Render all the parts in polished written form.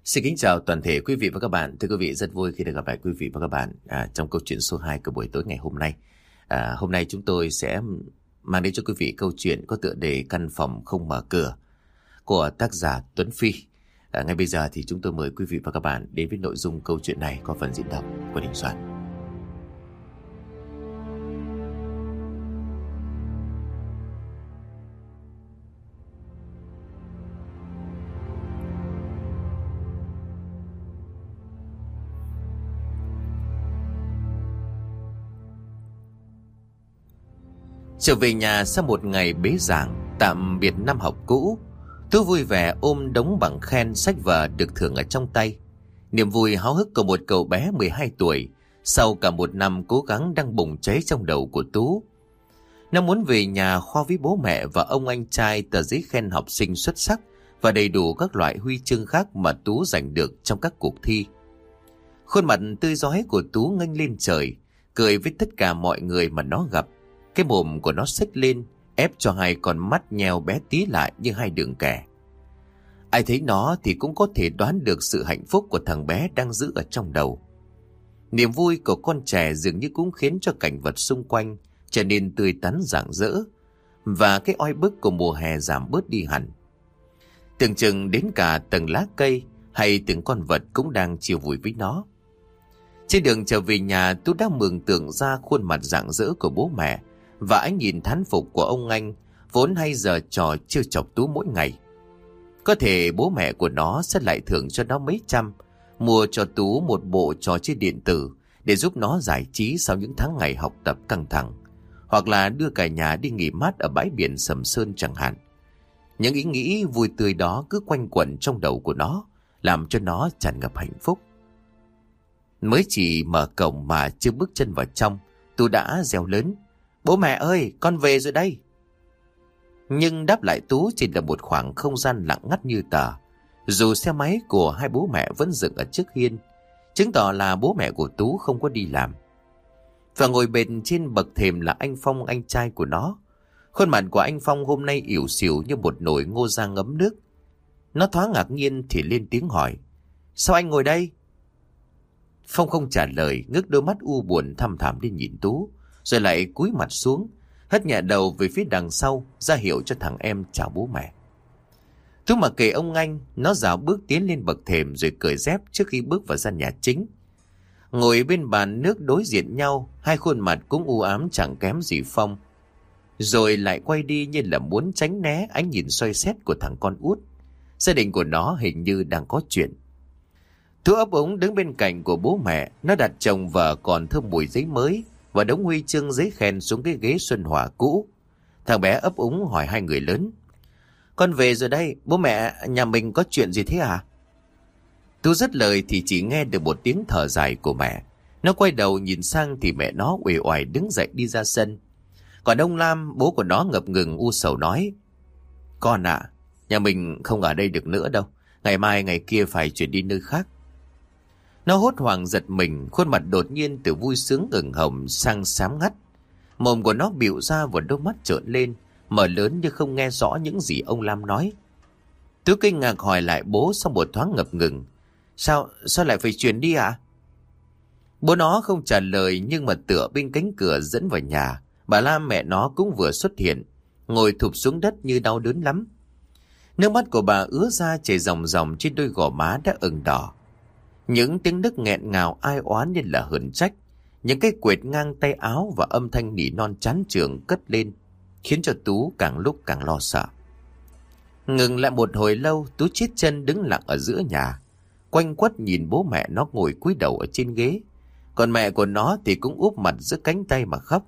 Xin kính chào toàn thể quý vị và các bạn. Thưa quý vị, rất vui khi được gặp lại quý vị và các bạn trong câu chuyện số 2 của buổi tối ngày hôm nay. Hôm nay chúng tôi sẽ mang đến cho quý vị câu chuyện có tựa đề Căn phòng không mở cửa của tác giả Tuấn Phi. Ngay bây giờ thì chúng tôi mời quý vị và các bạn đến với nội dung câu chuyện này qua phần diễn đọc của Đình Soạn. Trở về nhà sau một ngày bế giảng, tạm biệt năm học cũ, Tú vui vẻ ôm đống bằng khen sách vở được thưởng ở trong tay. Niềm vui háo hức của một cậu bé 12 tuổi sau cả một năm cố gắng đang bùng cháy trong đầu của Tú. Nó muốn về nhà khoe với bố mẹ và ông anh trai tờ giấy khen học sinh xuất sắc và đầy đủ các loại huy chương khác mà Tú giành được trong các cuộc thi. Khuôn mặt tươi rói của Tú nghênh lên trời, cười với tất cả mọi người mà nó gặp. Cái mồm của nó xếch lên, ép cho hai con mắt nheo bé tí lại như hai đường kẻ. Ai thấy nó thì cũng có thể đoán được sự hạnh phúc của thằng bé đang giữ ở trong đầu. Niềm vui của con trẻ dường như cũng khiến cho cảnh vật xung quanh trở nên tươi tắn rạng rỡ, và cái oi bức của mùa hè giảm bớt đi hẳn. Tưởng chừng đến cả tầng lá cây hay từng con vật cũng đang chiều vui với nó. Trên đường trở về nhà, Tú đã mường tượng ra khuôn mặt rạng rỡ của bố mẹ và ánh nhìn thán phục của ông anh vốn hay giở trò trêu chọc Tú mỗi ngày. Có thể bố mẹ của nó sẽ lại thưởng cho nó mấy trăm, mua cho Tú một bộ trò chơi điện tử để giúp nó giải trí sau những tháng ngày học tập căng thẳng, hoặc là đưa cả nhà đi nghỉ mát ở bãi biển Sầm Sơn chẳng hạn. Những ý nghĩ vui tươi đó cứ quanh quẩn trong đầu của nó, làm cho nó tràn ngập hạnh phúc. Mới chỉ mở cổng mà chưa bước chân vào trong, Tú đã reo lớn: "Bố mẹ ơi, con về rồi đây!" Nhưng đáp lại Tú chỉ là một khoảng không gian lặng ngắt như tờ, dù xe máy của hai bố mẹ vẫn dựng ở trước hiên, chứng tỏ là bố mẹ của Tú không có đi làm. Và ngồi bên trên bậc thềm là anh Phong, anh trai của nó. Khuôn mặt của anh Phong hôm nay ỉu xìu như một nồi ngô ra ngấm nước. Nó thoáng ngạc nhiên thì lên tiếng hỏi: "Sao anh ngồi đây?" Phong không trả lời, ngước đôi mắt u buồn thăm thẳm đi nhìn Tú, rồi lại cúi mặt xuống, hất nhẹ đầu về phía đằng sau, ra hiệu cho thằng em chào bố mẹ. Tú mặc kệ ông anh, nó dạo bước tiến lên bậc thềm rồi cởi dép trước khi bước vào gian nhà chính. Ngồi bên bàn nước đối diện nhau, hai khuôn mặt cũng u ám chẳng kém gì Phong. Rồi lại quay đi như là muốn tránh né ánh nhìn soi xét của thằng con út. Gia đình của nó hình như đang có chuyện. Tú ấp úng đứng bên cạnh của bố mẹ, nó đặt chồng vợ còn thơm mùi giấy mới và đống huy chương giấy khen xuống cái ghế xuân hỏa cũ. Thằng bé ấp úng hỏi hai người lớn: "Con về rồi đây, bố mẹ, nhà mình có chuyện gì thế à?" Tú dứt lời thì chỉ nghe được một tiếng thở dài của mẹ. Nó quay đầu nhìn sang thì mẹ nó uể oải đứng dậy đi ra sân. Còn ông Lam, bố của nó ngập ngừng u sầu nói: "Con ạ, nhà mình không ở đây được nữa đâu. Ngày mai ngày kia phải chuyển đi nơi khác." Nó hốt hoảng giật mình, khuôn mặt đột nhiên từ vui sướng ửng hồng sang xám ngắt. Mồm của nó bịu ra và đôi mắt trợn lên, mở lớn như không nghe rõ những gì ông Lam nói. Tú kinh ngạc hỏi lại bố sau một thoáng ngập ngừng: Sao lại phải chuyển đi ạ?" Bố nó không trả lời, nhưng mà tựa bên cánh cửa dẫn vào nhà, bà Lam mẹ nó cũng vừa xuất hiện, ngồi thụp xuống đất như đau đớn lắm. Nước mắt của bà ứa ra chảy ròng ròng trên đôi gò má đã ửng đỏ. Những tiếng nức nghẹn ngào ai oán như là hờn trách, những cái quệt ngang tay áo và âm thanh nỉ non chán chường cất lên, khiến cho Tú càng lúc càng lo sợ. Ngừng lại một hồi lâu, Tú chết chân đứng lặng ở giữa nhà, quanh quất nhìn bố mẹ nó ngồi cúi đầu ở trên ghế, còn mẹ của nó thì cũng úp mặt giữa cánh tay mà khóc.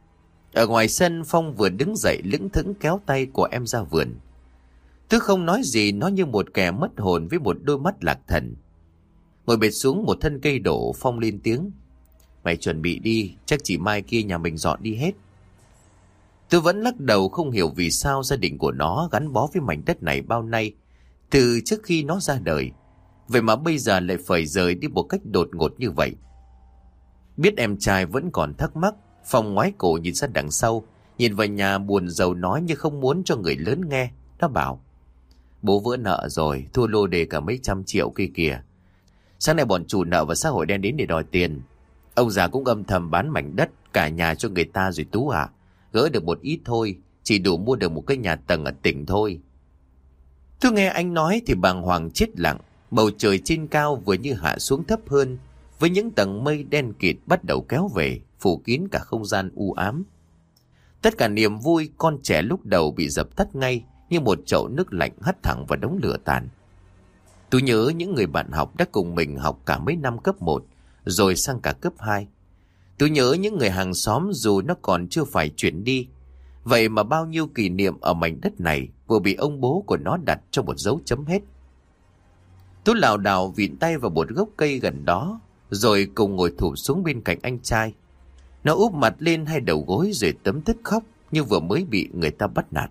Ở ngoài sân, Phong vừa đứng dậy lững thững kéo tay của em ra vườn. Tú không nói gì, nó như một kẻ mất hồn với một đôi mắt lạc thần. Ngồi bệt xuống một thân cây đổ, Phong lên tiếng: "Mày chuẩn bị đi, chắc chỉ mai kia nhà mình dọn đi hết." Tôi vẫn lắc đầu, không hiểu vì sao gia đình của nó gắn bó với mảnh đất này bao nay, từ trước khi nó ra đời. Vậy mà bây giờ lại phải rời đi một cách đột ngột như vậy. Biết em trai vẫn còn thắc mắc, Phong ngoái cổ nhìn ra đằng sau, nhìn vào nhà buồn rầu nói như không muốn cho người lớn nghe. Nó bảo: Bố vỡ nợ rồi, thua lô đề cả mấy trăm triệu kia kìa. Sáng nay bọn chủ nợ và xã hội đen đến để đòi tiền. Ông già cũng âm thầm bán mảnh đất cả nhà cho người ta rồi Tú ạ. Gỡ được một ít thôi, chỉ đủ mua được một cái nhà tầng ở tỉnh thôi. Tôi nghe anh nói thì bàng hoàng chết lặng. Bầu trời trên cao vừa như hạ xuống thấp hơn, với những tầng mây đen kịt bắt đầu kéo về, phủ kín cả không gian u ám. Tất cả niềm vui con trẻ lúc đầu bị dập tắt ngay như một chậu nước lạnh hắt thẳng vào đống lửa tàn. Tôi nhớ những người bạn học đã cùng mình học cả mấy năm cấp 1, rồi sang cả cấp 2. Tôi nhớ những người hàng xóm dù nó còn chưa phải chuyển đi. Vậy mà bao nhiêu kỷ niệm ở mảnh đất này vừa bị ông bố của nó đặt cho một dấu chấm hết. Tôi lảo đảo vịn tay vào một gốc cây gần đó, rồi cùng ngồi thụp xuống bên cạnh anh trai. Nó úp mặt lên hai đầu gối rồi tấm tứt khóc như vừa mới bị người ta bắt nạt.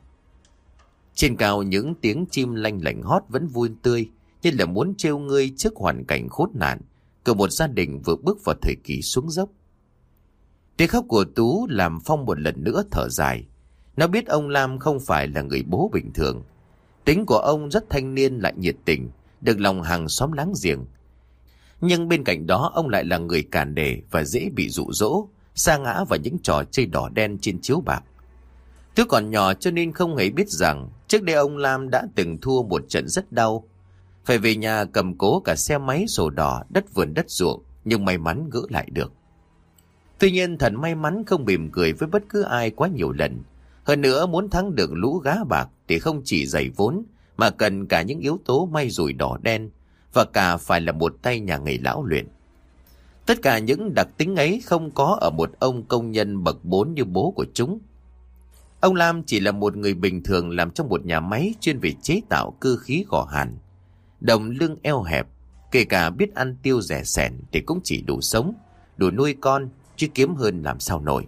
Trên cao những tiếng chim lanh lảnh hót vẫn vui tươi, như là muốn trêu ngươi trước hoàn cảnh khốn nạn của một gia đình vừa bước vào thời kỳ xuống dốc. Tiếng khóc của Tú làm Phong một lần nữa thở dài. Nó biết ông Lam không phải là người bố bình thường. Tính của ông rất thanh niên lại nhiệt tình, được lòng hàng xóm láng giềng. Nhưng bên cạnh đó ông lại là người càn đề và dễ bị dụ dỗ, sa ngã vào những trò chơi đỏ đen trên chiếu bạc. Tú còn nhỏ cho nên không hề biết rằng trước đây ông Lam đã từng thua một trận rất đau. Phải về nhà cầm cố cả xe máy, sổ đỏ, đất vườn đất ruộng, nhưng may mắn gỡ lại được. Tuy nhiên thần may mắn không mỉm cười với bất cứ ai quá nhiều lần. Hơn nữa muốn thắng được lũ gá bạc thì không chỉ dày vốn mà cần cả những yếu tố may rủi đỏ đen và cả phải là một tay nhà nghề lão luyện. Tất cả những đặc tính ấy không có ở một ông công nhân bậc 4 như bố của chúng. Ông Lam chỉ là một người bình thường làm trong một nhà máy chuyên về chế tạo cơ khí gò hàn. Đồng lương eo hẹp, kể cả biết ăn tiêu rẻ sẻn thì cũng chỉ đủ sống, đủ nuôi con, chứ kiếm hơn làm sao nổi.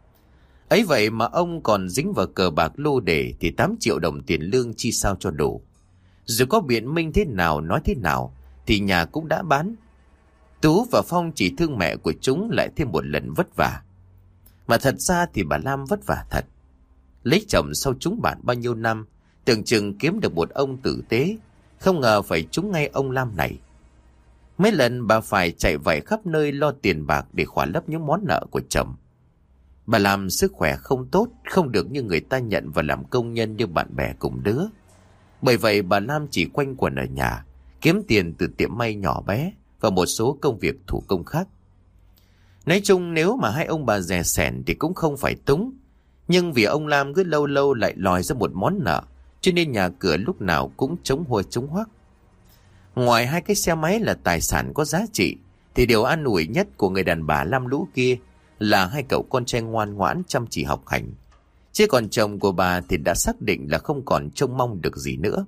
Ấy vậy mà ông còn dính vào cờ bạc lô đề thì 8 triệu đồng tiền lương chi sao cho đủ. Dù có biện minh thế nào nói thế nào thì nhà cũng đã bán. Tú và Phong chỉ thương mẹ của chúng lại thêm một lần vất vả. Mà thật ra thì bà Lam vất vả thật. Lấy chồng sau chúng bạn bao nhiêu năm, tưởng chừng kiếm được một ông tử tế, không ngờ phải trúng ngay ông Lam này. Mấy lần bà phải chạy vạy khắp nơi lo tiền bạc để khỏa lấp những món nợ của chồng. Bà làm sức khỏe không tốt, không được như người ta nhận và làm công nhân như bạn bè cùng đứa. Bởi vậy bà Lam chỉ quanh quẩn ở nhà, kiếm tiền từ tiệm may nhỏ bé và một số công việc thủ công khác. Nói chung nếu mà hai ông bà dè sẻn thì cũng không phải túng. Nhưng vì ông Lam cứ lâu lâu lại lòi ra một món nợ, cho nên nhà cửa lúc nào cũng trống hôi trống hoác. Ngoài hai cái xe máy là tài sản có giá trị, thì điều an ủi nhất của người đàn bà lam lũ kia là hai cậu con trai ngoan ngoãn chăm chỉ học hành. Chứ còn chồng của bà thì đã xác định là không còn trông mong được gì nữa.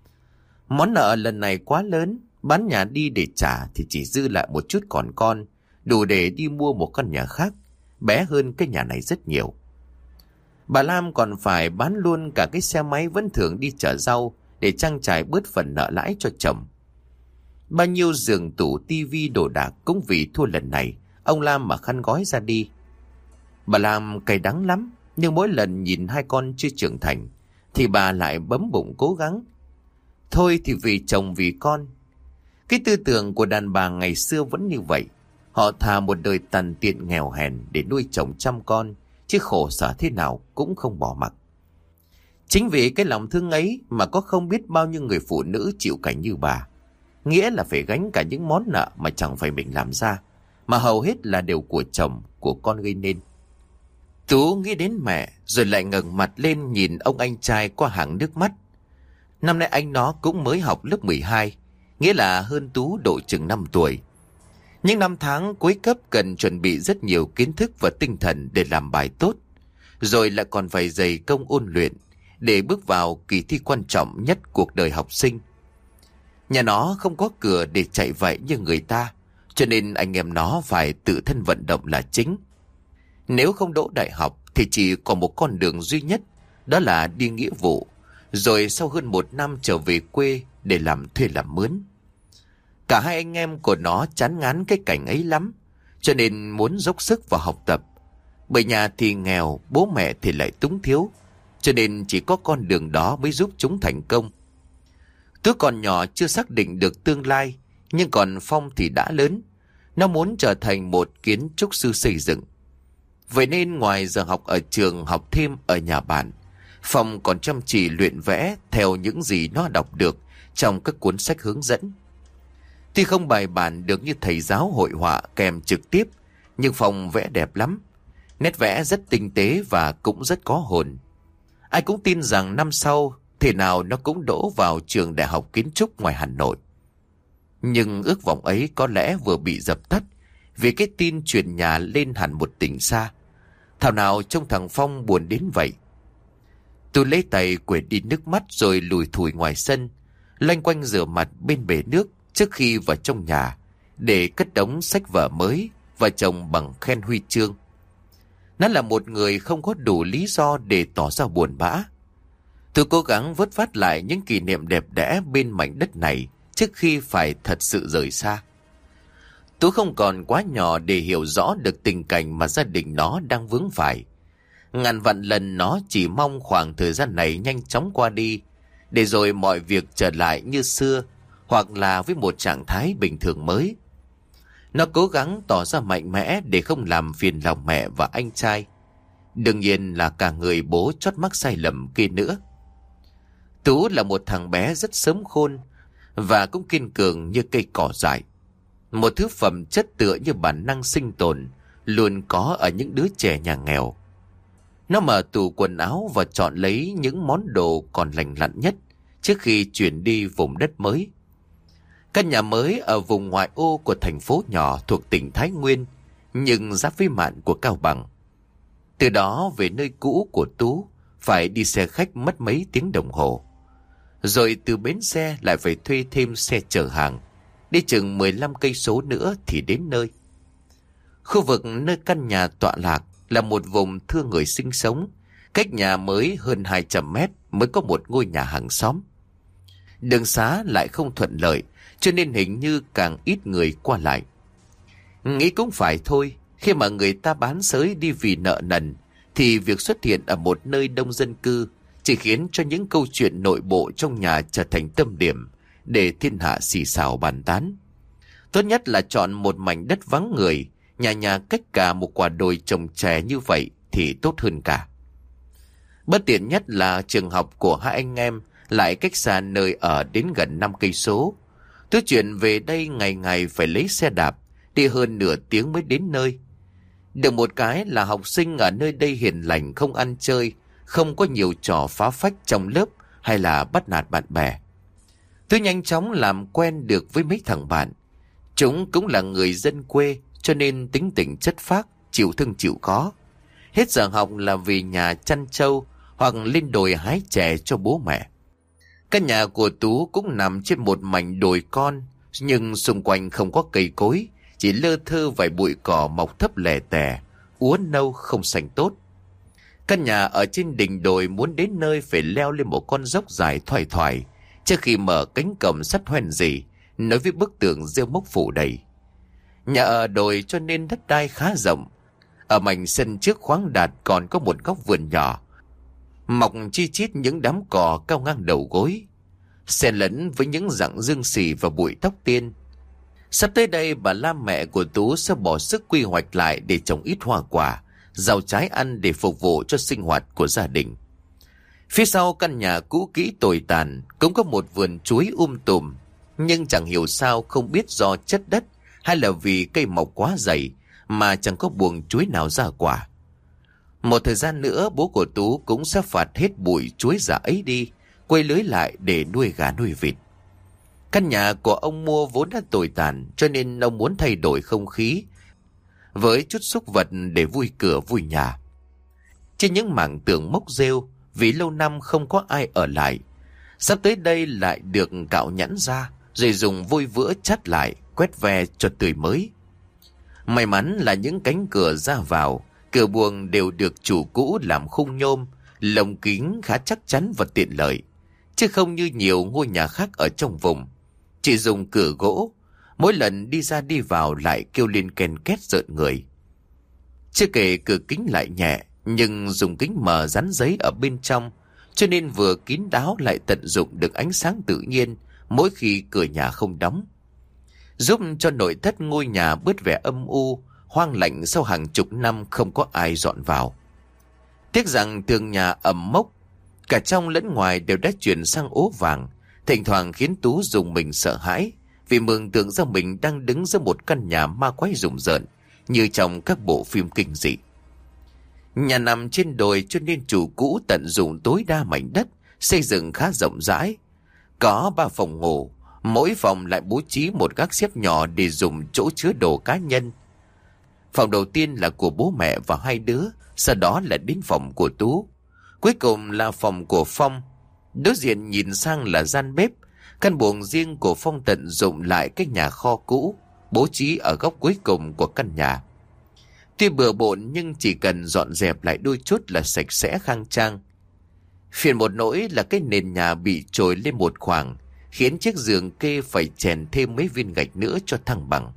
Món nợ lần này quá lớn, bán nhà đi để trả thì chỉ dư lại một chút còn con, đủ để đi mua một căn nhà khác, bé hơn cái nhà này rất nhiều. Bà Lam còn phải bán luôn cả cái xe máy vẫn thường đi chở rau để trang trải bớt phần nợ lãi cho chồng. Bao nhiêu giường tủ tivi đồ đạc cũng vì thua lần này ông Lam mà khăn gói ra đi. Bà Lam cay đắng lắm, nhưng mỗi lần nhìn hai con chưa trưởng thành thì bà lại bấm bụng cố gắng. Thôi thì vì chồng vì con. Cái tư tưởng của đàn bà ngày xưa vẫn như vậy. Họ thà một đời tàn tiện nghèo hèn để nuôi chồng chăm con, chứ khổ sở thế nào cũng không bỏ mặc. Chính vì cái lòng thương ấy mà có không biết bao nhiêu người phụ nữ chịu cảnh như bà. Nghĩa là phải gánh cả những món nợ mà chẳng phải mình làm ra, mà hầu hết là đều của chồng, của con gây nên. Tú nghĩ đến mẹ rồi lại ngẩng mặt lên nhìn ông anh trai qua hàng nước mắt. Năm nay anh nó cũng mới học lớp 12, nghĩa là hơn Tú độ chừng 5 tuổi. Những năm tháng cuối cấp cần chuẩn bị rất nhiều kiến thức và tinh thần để làm bài tốt, rồi lại còn phải dày công ôn luyện để bước vào kỳ thi quan trọng nhất cuộc đời học sinh. Nhà nó không có cửa để chạy vậy như người ta, cho nên anh em nó phải tự thân vận động là chính. Nếu không đỗ đại học thì chỉ còn một con đường duy nhất, đó là đi nghĩa vụ, rồi sau hơn 1 năm trở về quê để làm thuê làm mướn. Cả hai anh em của nó chán ngán cái cảnh ấy lắm, cho nên muốn dốc sức vào học tập. Bởi nhà thì nghèo, bố mẹ thì lại túng thiếu, cho nên chỉ có con đường đó mới giúp chúng thành công. Tú còn nhỏ chưa xác định được tương lai, nhưng còn Phong thì đã lớn. Nó muốn trở thành một kiến trúc sư xây dựng. Vậy nên ngoài giờ học ở trường, học thêm ở nhà bạn, Phong còn chăm chỉ luyện vẽ theo những gì nó đọc được trong các cuốn sách hướng dẫn. Tuy không bài bản được như thầy giáo hội họa kèm trực tiếp, nhưng Phong vẽ đẹp lắm. Nét vẽ rất tinh tế và cũng rất có hồn. Ai cũng tin rằng năm sau thế nào nó cũng đỗ vào trường đại học kiến trúc ngoài Hà Nội. Nhưng ước vọng ấy có lẽ vừa bị dập tắt vì cái tin chuyển nhà lên hẳn một tỉnh xa. Thảo nào trông thằng Phong buồn đến vậy. Tôi lấy tay quệt đi nước mắt rồi lùi thủi ngoài sân, loanh quanh rửa mặt bên bể nước trước khi vào trong nhà để cất đống sách vở mới và chồng bằng khen huy chương. Nó là một người không có đủ lý do để tỏ ra buồn bã. Tôi cố gắng vớt vát lại những kỷ niệm đẹp đẽ bên mảnh đất này trước khi phải thật sự rời xa. Tú không còn quá nhỏ để hiểu rõ được tình cảnh mà gia đình nó đang vướng phải. Ngàn vạn lần nó chỉ mong khoảng thời gian này nhanh chóng qua đi, để rồi mọi việc trở lại như xưa, hoặc là với một trạng thái bình thường mới. Nó cố gắng tỏ ra mạnh mẽ để không làm phiền lòng mẹ và anh trai. Đương nhiên là cả người bố chót mắc sai lầm kia nữa. Tú là một thằng bé rất sớm khôn và cũng kiên cường như cây cỏ dại. Một thứ phẩm chất tựa như bản năng sinh tồn luôn có ở những đứa trẻ nhà nghèo. Nó mở tủ quần áo và chọn lấy những món đồ còn lành lặn nhất trước khi chuyển đi vùng đất mới. Căn nhà mới ở vùng ngoại ô của thành phố nhỏ thuộc tỉnh Thái Nguyên, nhưng giáp với mạn của Cao Bằng. Từ đó về nơi cũ của Tú phải đi xe khách mất mấy tiếng đồng hồ. Rồi từ bến xe lại phải thuê thêm xe chở hàng, đi chừng 15 cây số nữa thì đến nơi. Khu vực nơi căn nhà tọa lạc là một vùng thưa người sinh sống, cách nhà mới hơn 200 mét mới có một ngôi nhà hàng xóm. Đường xá lại không thuận lợi, cho nên hình như càng ít người qua lại. Nghĩ cũng phải thôi, khi mà người ta bán xới đi vì nợ nần, thì việc xuất hiện ở một nơi đông dân cư chỉ khiến cho những câu chuyện nội bộ trong nhà trở thành tâm điểm để thiên hạ xì xào bàn tán. Tốt nhất là chọn một mảnh đất vắng người, nhà nhà cách cả một quả đồi trồng chè như vậy thì tốt hơn cả. Bất tiện nhất là trường học của hai anh em lại cách xa nơi ở đến gần 5 cây số. Tôi chuyển về đây ngày ngày phải lấy xe đạp, đi hơn nửa tiếng mới đến nơi. Được một cái là học sinh ở nơi đây hiền lành, không ăn chơi, không có nhiều trò phá phách trong lớp hay là bắt nạt bạn bè. Tôi nhanh chóng làm quen được với mấy thằng bạn. Chúng cũng là người dân quê, cho nên tính tình chất phác, chịu thương chịu khó. Hết giờ học là về nhà chăn trâu hoặc lên đồi hái chè cho bố mẹ. Căn nhà của Tú cũng nằm trên một mảnh đồi con, nhưng xung quanh không có cây cối, chỉ lơ thơ vài bụi cỏ mọc thấp lè tè, úa nâu không xanh tốt. Căn nhà ở trên đỉnh đồi, muốn đến nơi phải leo lên một con dốc dài thoải thoải trước khi mở cánh cổng sắt hoen rỉ nối với bức tường rêu mốc phủ đầy. Nhà ở đồi cho nên đất đai khá rộng. Ở mảnh sân trước khoáng đạt còn có một góc vườn nhỏ, mọc chi chít những đám cỏ cao ngang đầu gối, xen lẫn với những rặng dương xì và bụi tóc tiên. Sắp tới đây bà la mẹ của Tú sẽ bỏ sức quy hoạch lại để trồng ít hoa quả, rau trái ăn để phục vụ cho sinh hoạt của gia đình. Phía sau căn nhà cũ kỹ tồi tàn cũng có một vườn chuối tùm, nhưng chẳng hiểu sao, không biết do chất đất hay là vì cây mọc quá dày mà chẳng có buồng chuối nào ra quả. Một thời gian nữa bố của Tú cũng sẽ phạt hết bụi chuối già ấy đi, quay lưới lại để nuôi gà nuôi vịt. Căn nhà của ông mua vốn đã tồi tàn, cho nên ông muốn thay đổi không khí với chút xúc vật để vui cửa vui nhà. Trên những mảng tường mốc rêu, vì lâu năm không có ai ở lại, sắp tới đây lại được cạo nhẵn ra, rồi dùng vôi vữa chát lại, quét ve cho tươi mới. May mắn là những cánh cửa ra vào, cửa buồng đều được chủ cũ làm khung nhôm, lồng kính khá chắc chắn và tiện lợi, chứ không như nhiều ngôi nhà khác ở trong vùng chỉ dùng cửa gỗ, mỗi lần đi ra đi vào lại kêu lên ken két rợn người. Chưa kể cửa kính lại nhẹ, nhưng dùng kính mờ dán giấy ở bên trong, cho nên vừa kín đáo lại tận dụng được ánh sáng tự nhiên mỗi khi cửa nhà không đóng, giúp cho nội thất ngôi nhà bớt vẻ âm u, hoang lạnh sau hàng chục năm không có ai dọn vào. Tiếc rằng tường nhà ẩm mốc, cả trong lẫn ngoài đều đã chuyển sang ố vàng, thỉnh thoảng khiến Tú dùng mình sợ hãi, vì mường tượng ra mình đang đứng giữa một căn nhà ma quái rùng rợn như trong các bộ phim kinh dị. Nhà nằm trên đồi cho nên chủ cũ tận dụng tối đa mảnh đất, xây dựng khá rộng rãi. Có 3 phòng ngủ, mỗi phòng lại bố trí một gác xếp nhỏ để dùng chỗ chứa đồ cá nhân. Phòng đầu tiên là của bố mẹ và 2 đứa, sau đó là đến phòng của Tú. Cuối cùng là phòng của Phong. Đối diện nhìn sang là gian bếp. Căn buồng riêng của Phong tận dụng lại cái nhà kho cũ, bố trí ở góc cuối cùng của căn nhà. Tuy bừa bộn nhưng chỉ cần dọn dẹp lại đôi chút là sạch sẽ khang trang. Phiền một nỗi là cái nền nhà bị trồi lên một khoảng, khiến chiếc giường kê phải chèn thêm mấy viên gạch nữa cho thăng bằng.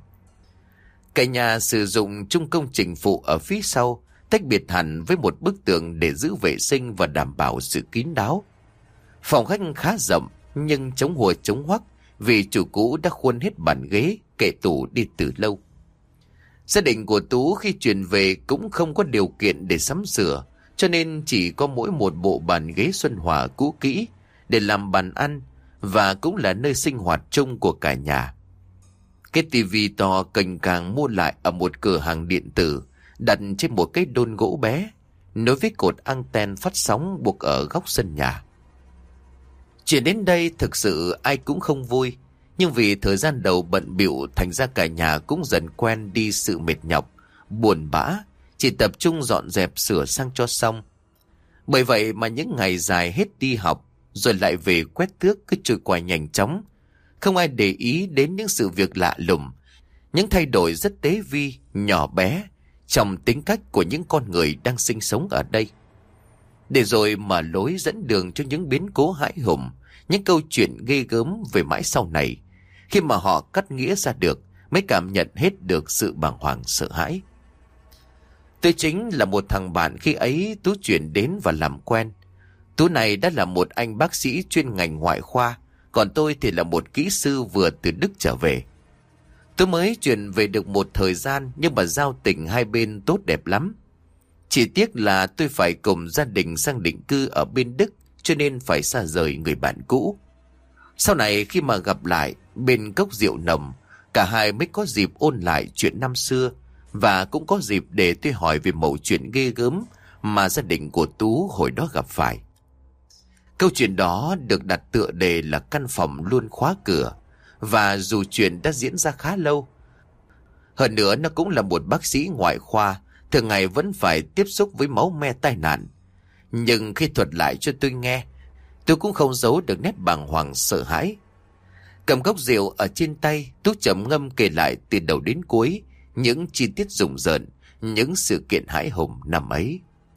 Cả nhà sử dụng chung công trình phụ ở phía sau, tách biệt hẳn với một bức tường để giữ vệ sinh và đảm bảo sự kín đáo. Phòng khách khá rộng nhưng chống hùa chống hoắc vì chủ cũ đã khuôn hết bàn ghế, kệ tủ đi từ lâu. Gia đình của Tú khi chuyển về cũng không có điều kiện để sắm sửa, cho nên chỉ có mỗi một bộ bàn ghế xuân hòa cũ kỹ để làm bàn ăn và cũng là nơi sinh hoạt chung của cả nhà. Cái tivi to cành càng mua lại ở một cửa hàng điện tử, đặt trên một cái đôn gỗ bé, nối với cột anten phát sóng buộc ở góc sân nhà. Chuyện đến đây thực sự ai cũng không vui, nhưng vì thời gian đầu bận bịu thành ra cả nhà cũng dần quen đi sự mệt nhọc, buồn bã, chỉ tập trung dọn dẹp sửa sang cho xong. Bởi vậy mà những ngày dài hết đi học rồi lại về quét tước cứ trôi qua nhanh chóng. Không ai để ý đến những sự việc lạ lùng, những thay đổi rất tế vi, nhỏ bé trong tính cách của những con người đang sinh sống ở đây. Để rồi mở lối dẫn đường cho những biến cố hãi hùng, những câu chuyện ghê gớm về mãi sau này. Khi mà họ cắt nghĩa ra được mới cảm nhận hết được sự bàng hoàng sợ hãi. Tôi chính là một thằng bạn khi ấy Tú chuyển đến và làm quen. Tú này đã là một anh bác sĩ chuyên ngành ngoại khoa, còn tôi thì là một kỹ sư vừa từ Đức trở về. Tôi mới chuyển về được một thời gian nhưng mà giao tình hai bên tốt đẹp lắm. Chỉ tiếc là tôi phải cùng gia đình sang định cư ở bên Đức cho nên phải xa rời người bạn cũ. Sau này khi mà gặp lại bên cốc rượu nồng, cả hai mới có dịp ôn lại chuyện năm xưa và cũng có dịp để tôi hỏi về mẩu chuyện ghê gớm mà gia đình của Tú hồi đó gặp phải. Câu chuyện đó được đặt tựa đề là căn phòng luôn khóa cửa, và dù chuyện đã diễn ra khá lâu, hơn nữa nó cũng là một bác sĩ ngoại khoa, thường ngày vẫn phải tiếp xúc với máu me tai nạn. Nhưng khi thuật lại cho tôi nghe, tôi cũng không giấu được nét bàng hoàng sợ hãi. Cầm cốc rượu ở trên tay, Tú trầm ngâm kể lại từ đầu đến cuối những chi tiết rùng rợn, những sự kiện hãi hùng năm ấy.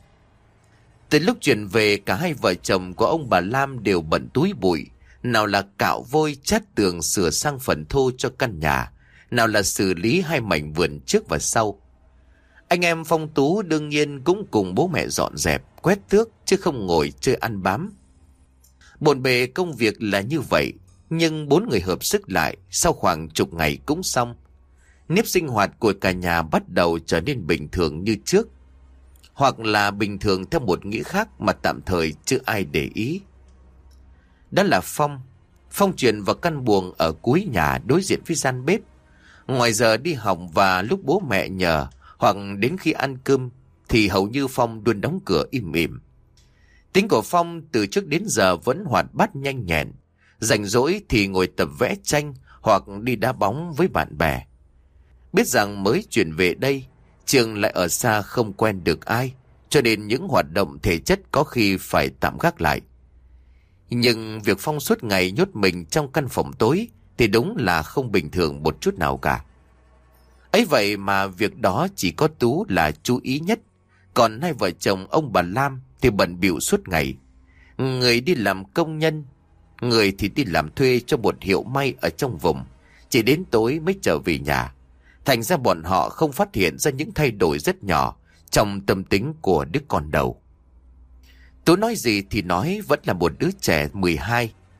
Từ lúc chuyển về, cả hai vợ chồng của ông bà Lam đều bận túi bụi, nào là cạo vôi chát tường sửa sang phần thô cho căn nhà, nào là xử lý hai mảnh vườn trước và sau. Anh em Phong Tú đương nhiên cũng cùng bố mẹ dọn dẹp, quét tước chứ không ngồi chơi ăn bám. Bộn bề công việc là như vậy, nhưng 4 người hợp sức lại sau khoảng chục ngày cũng xong. Nếp sinh hoạt của cả nhà bắt đầu trở nên bình thường như trước, hoặc là bình thường theo một nghĩa khác mà tạm thời chưa ai để ý. Đó là Phong. Phong chuyển vào căn buồng ở cuối nhà đối diện với gian bếp. Ngoài giờ đi học và lúc bố mẹ nhờ hoặc đến khi ăn cơm thì hầu như Phong luôn đóng cửa im ỉm. Tính của Phong từ trước đến giờ vẫn hoạt bát nhanh nhẹn, rảnh rỗi thì ngồi tập vẽ tranh hoặc đi đá bóng với bạn bè. Biết rằng mới chuyển về đây, trường lại ở xa không quen được ai, cho nên những hoạt động thể chất có khi phải tạm gác lại. Nhưng việc Phong suốt ngày nhốt mình trong căn phòng tối thì đúng là không bình thường một chút nào cả. Ấy vậy mà việc đó chỉ có Tú là chú ý nhất, còn hai vợ chồng ông bà Lam thì bận bịu suốt ngày. Người đi làm công nhân, người thì đi làm thuê cho một hiệu may ở trong vùng, chỉ đến tối mới trở về nhà. Thành ra bọn họ không phát hiện ra những thay đổi rất nhỏ trong tâm tính của đứa con đầu. Tú nói gì thì nói, vẫn là một đứa trẻ 12.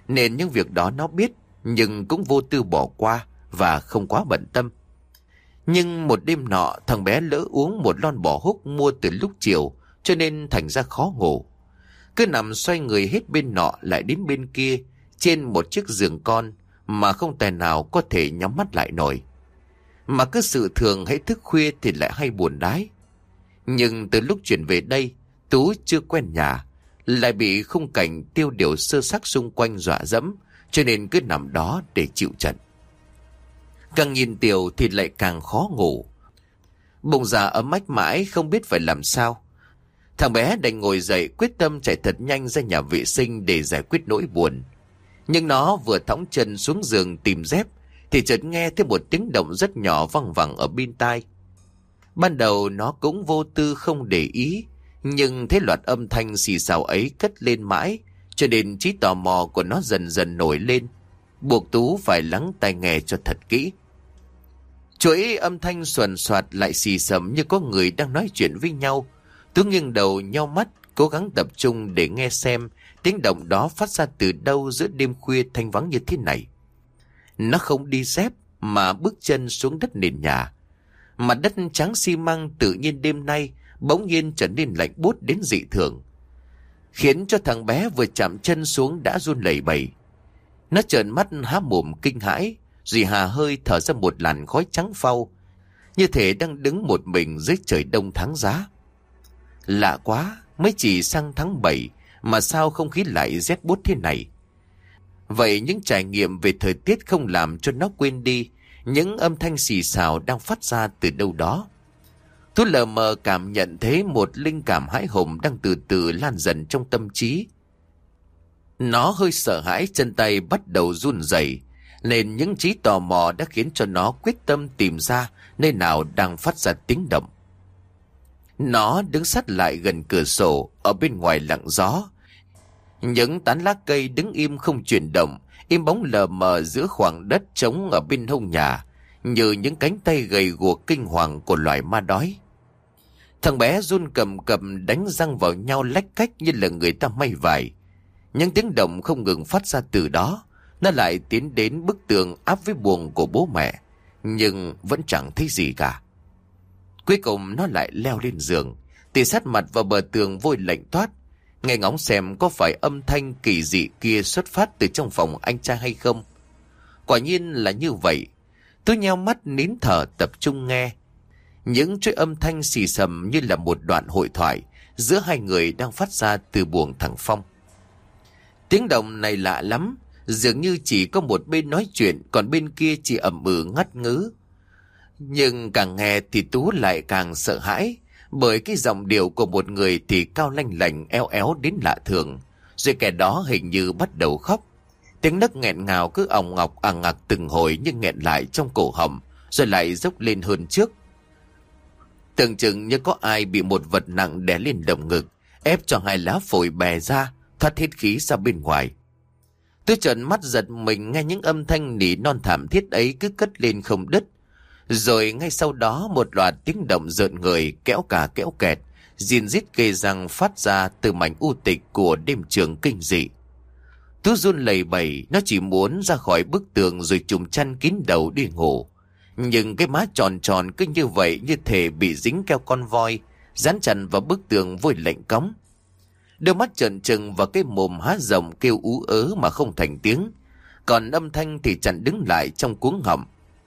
nên những việc đó nó biết, nhưng cũng vô tư bỏ qua và không quá bận tâm. Nhưng một đêm nọ, thằng bé lỡ uống một lon bò húc mua từ lúc chiều, cho nên thành ra khó ngủ. Cứ nằm xoay người hết bên nọ lại đến bên kia trên một chiếc giường con mà không tài nào có thể nhắm mắt lại nổi. Mà cứ sự thường hãy thức khuya thì lại hay buồn đái. Nhưng từ lúc chuyển về đây, Tú chưa quen nhà, lại bị khung cảnh tiêu điều sơ sắc xung quanh dọa dẫm, cho nên cứ nằm đó để chịu trận. Càng nhìn Tiều thì lại càng khó ngủ. Bụng dạ ấm ách mãi không biết phải làm sao. Thằng bé đành ngồi dậy quyết tâm chạy thật nhanh ra nhà vệ sinh để giải quyết nỗi buồn. Nhưng nó vừa thõng chân xuống giường tìm dép thì chợt nghe thấy một tiếng động rất nhỏ văng vẳng ở bên tai. Ban đầu nó cũng vô tư không để ý, nhưng thấy loạt âm thanh xì xào ấy cất lên mãi, cho nên trí tò mò của nó dần dần nổi lên, buộc Tú phải lắng tai nghe cho thật kỹ. Chuỗi âm thanh xuần xoạt lại xì xầm như có người đang nói chuyện với nhau. Tú nghiêng đầu nheo mắt, cố gắng tập trung để nghe xem tiếng động đó phát ra từ đâu giữa đêm khuya thanh vắng như thế này. Nó không đi dép mà bước chân xuống đất nền nhà. Mặt đất trắng xi măng tự nhiên đêm nay bỗng nhiên trở nên lạnh buốt đến dị thường, khiến cho thằng bé vừa chạm chân xuống đã run lẩy bẩy. Nó trợn mắt há mồm kinh hãi, rồi hà hơi thở ra một làn khói trắng phau, như thể đang đứng một mình dưới trời đông tháng giá. Lạ quá, mới chỉ sang tháng 7 mà sao không khí lại rét buốt thế này. Vậy những trải nghiệm về thời tiết không làm cho nó quên đi những âm thanh xì xào đang phát ra từ đâu đó. Tú lờ mờ cảm nhận thấy một linh cảm hãi hùng đang từ từ lan dần trong tâm trí. Nó hơi sợ hãi, chân tay bắt đầu run rẩy, nên những trí tò mò đã khiến cho nó quyết tâm tìm ra nơi nào đang phát ra tiếng động. Nó đứng sát lại gần cửa sổ, ở bên ngoài lặng gió. Những tán lá cây đứng im không chuyển động, im bóng lờ mờ giữa khoảng đất trống ở bên hông nhà, như những cánh tay gầy guộc kinh hoàng của loài ma đói. Thằng bé run cầm cập đánh răng vào nhau lách cách như là người ta may vải. Những tiếng động không ngừng phát ra từ đó. Nó lại tiến đến bức tường áp với buồng của bố mẹ, nhưng vẫn chẳng thấy gì cả. Cuối cùng nó lại leo lên giường, tì sát mặt vào bờ tường vôi lạnh toát, nghe ngóng xem có phải âm thanh kỳ dị kia xuất phát từ trong phòng anh trai hay không. Quả nhiên là như vậy. Tôi nheo mắt nín thở tập trung nghe. Những chuỗi âm thanh xì xầm như là một đoạn hội thoại giữa hai người đang phát ra từ buồng thằng Phong. Tiếng động này lạ lắm, dường như chỉ có một bên nói chuyện, còn bên kia chỉ ậm ừ ngắt ngứ. Nhưng càng nghe thì Tú lại càng sợ hãi, bởi cái giọng điệu của một người thì cao lanh lành eo éo đến lạ thường, rồi kẻ đó hình như bắt đầu khóc. Tiếng nấc nghẹn ngào cứ òng ngọc ằng ngặc từng hồi nhưng nghẹn lại trong cổ họng, rồi lại dốc lên hơn trước. Tưởng chừng như có ai bị một vật nặng đè lên lồng ngực, ép cho hai lá phổi bè ra, thoát hết khí ra bên ngoài. Tôi trợn mắt giật mình nghe những âm thanh nỉ non thảm thiết ấy cứ cất lên không đứt. Rồi ngay sau đó một loạt tiếng động rợn người kéo cả kéo kẹt, rin rít ghê răng phát ra từ mảnh u tịch của đêm trường kinh dị. Tú run lẩy bẩy, nó chỉ muốn ra khỏi bức tường rồi trùm chăn kín đầu đi ngủ. Nhưng cái má tròn tròn cứ như vậy, như thể bị dính keo con voi, dán chặt vào bức tường vôi lạnh cóng. Đôi mắt trợn trừng và cái mồm há rộng kêu ú ớ mà không thành tiếng, còn âm thanh thì chẳng đứng lại trong cuống họng.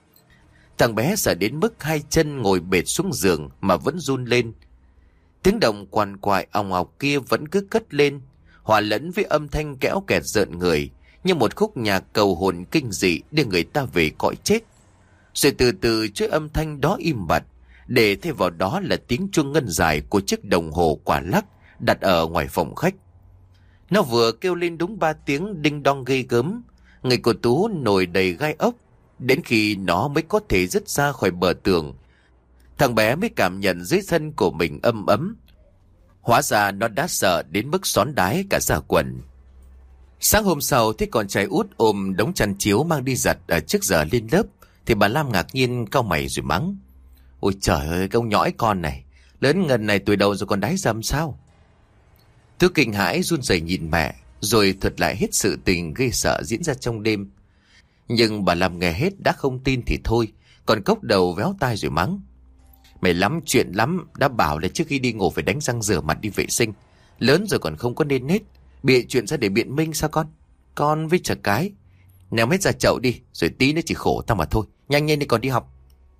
Thằng bé sợ đến mức hai chân ngồi bệt xuống giường mà vẫn run lên. Tiếng động quằn quại òng ọc kia vẫn cứ cất lên, hòa lẫn với âm thanh kéo kẹt rợn người, như một khúc nhạc cầu hồn kinh dị đưa người ta về cõi chết. Rồi từ từ chuỗi âm thanh đó im bặt, để thay vào đó là tiếng chuông ngân dài của chiếc đồng hồ quả lắc đặt ở ngoài phòng khách. Nó vừa kêu lên đúng 3 tiếng đinh đong ghê gớm, người của Tú nổi đầy gai ốc. Đến khi nó mới có thể dứt ra khỏi bờ tường, thằng bé mới cảm nhận dưới thân của mình âm ấm. Hóa ra nó đã sợ đến mức xón đái cả da quần. Sáng hôm sau thấy con trai út ôm đống chăn chiếu mang đi giặt ở trước giờ lên lớp, thì bà Lam ngạc nhiên cau mày rồi mắng: "Ôi trời ơi, cái ông nhõi con này, lớn ngần này tuổi đầu rồi còn đái dầm sao?" Tôi kinh hãi run rẩy nhìn mẹ. rồi thuật lại hết sự tình gây sợ diễn ra trong đêm. Nhưng bà làm nghe hết đã không tin thì thôi, còn cốc đầu véo tai rồi mắng: Mày lắm chuyện lắm, đã bảo là trước khi đi ngủ phải đánh răng rửa mặt đi vệ sinh. Lớn rồi còn không có nên nết, bịa chuyện ra để biện minh sao con? Con với chả cái. Ném hết ra chậu đi, rồi tí nữa chỉ khổ tao mà thôi. Nhanh nhanh đi còn đi học.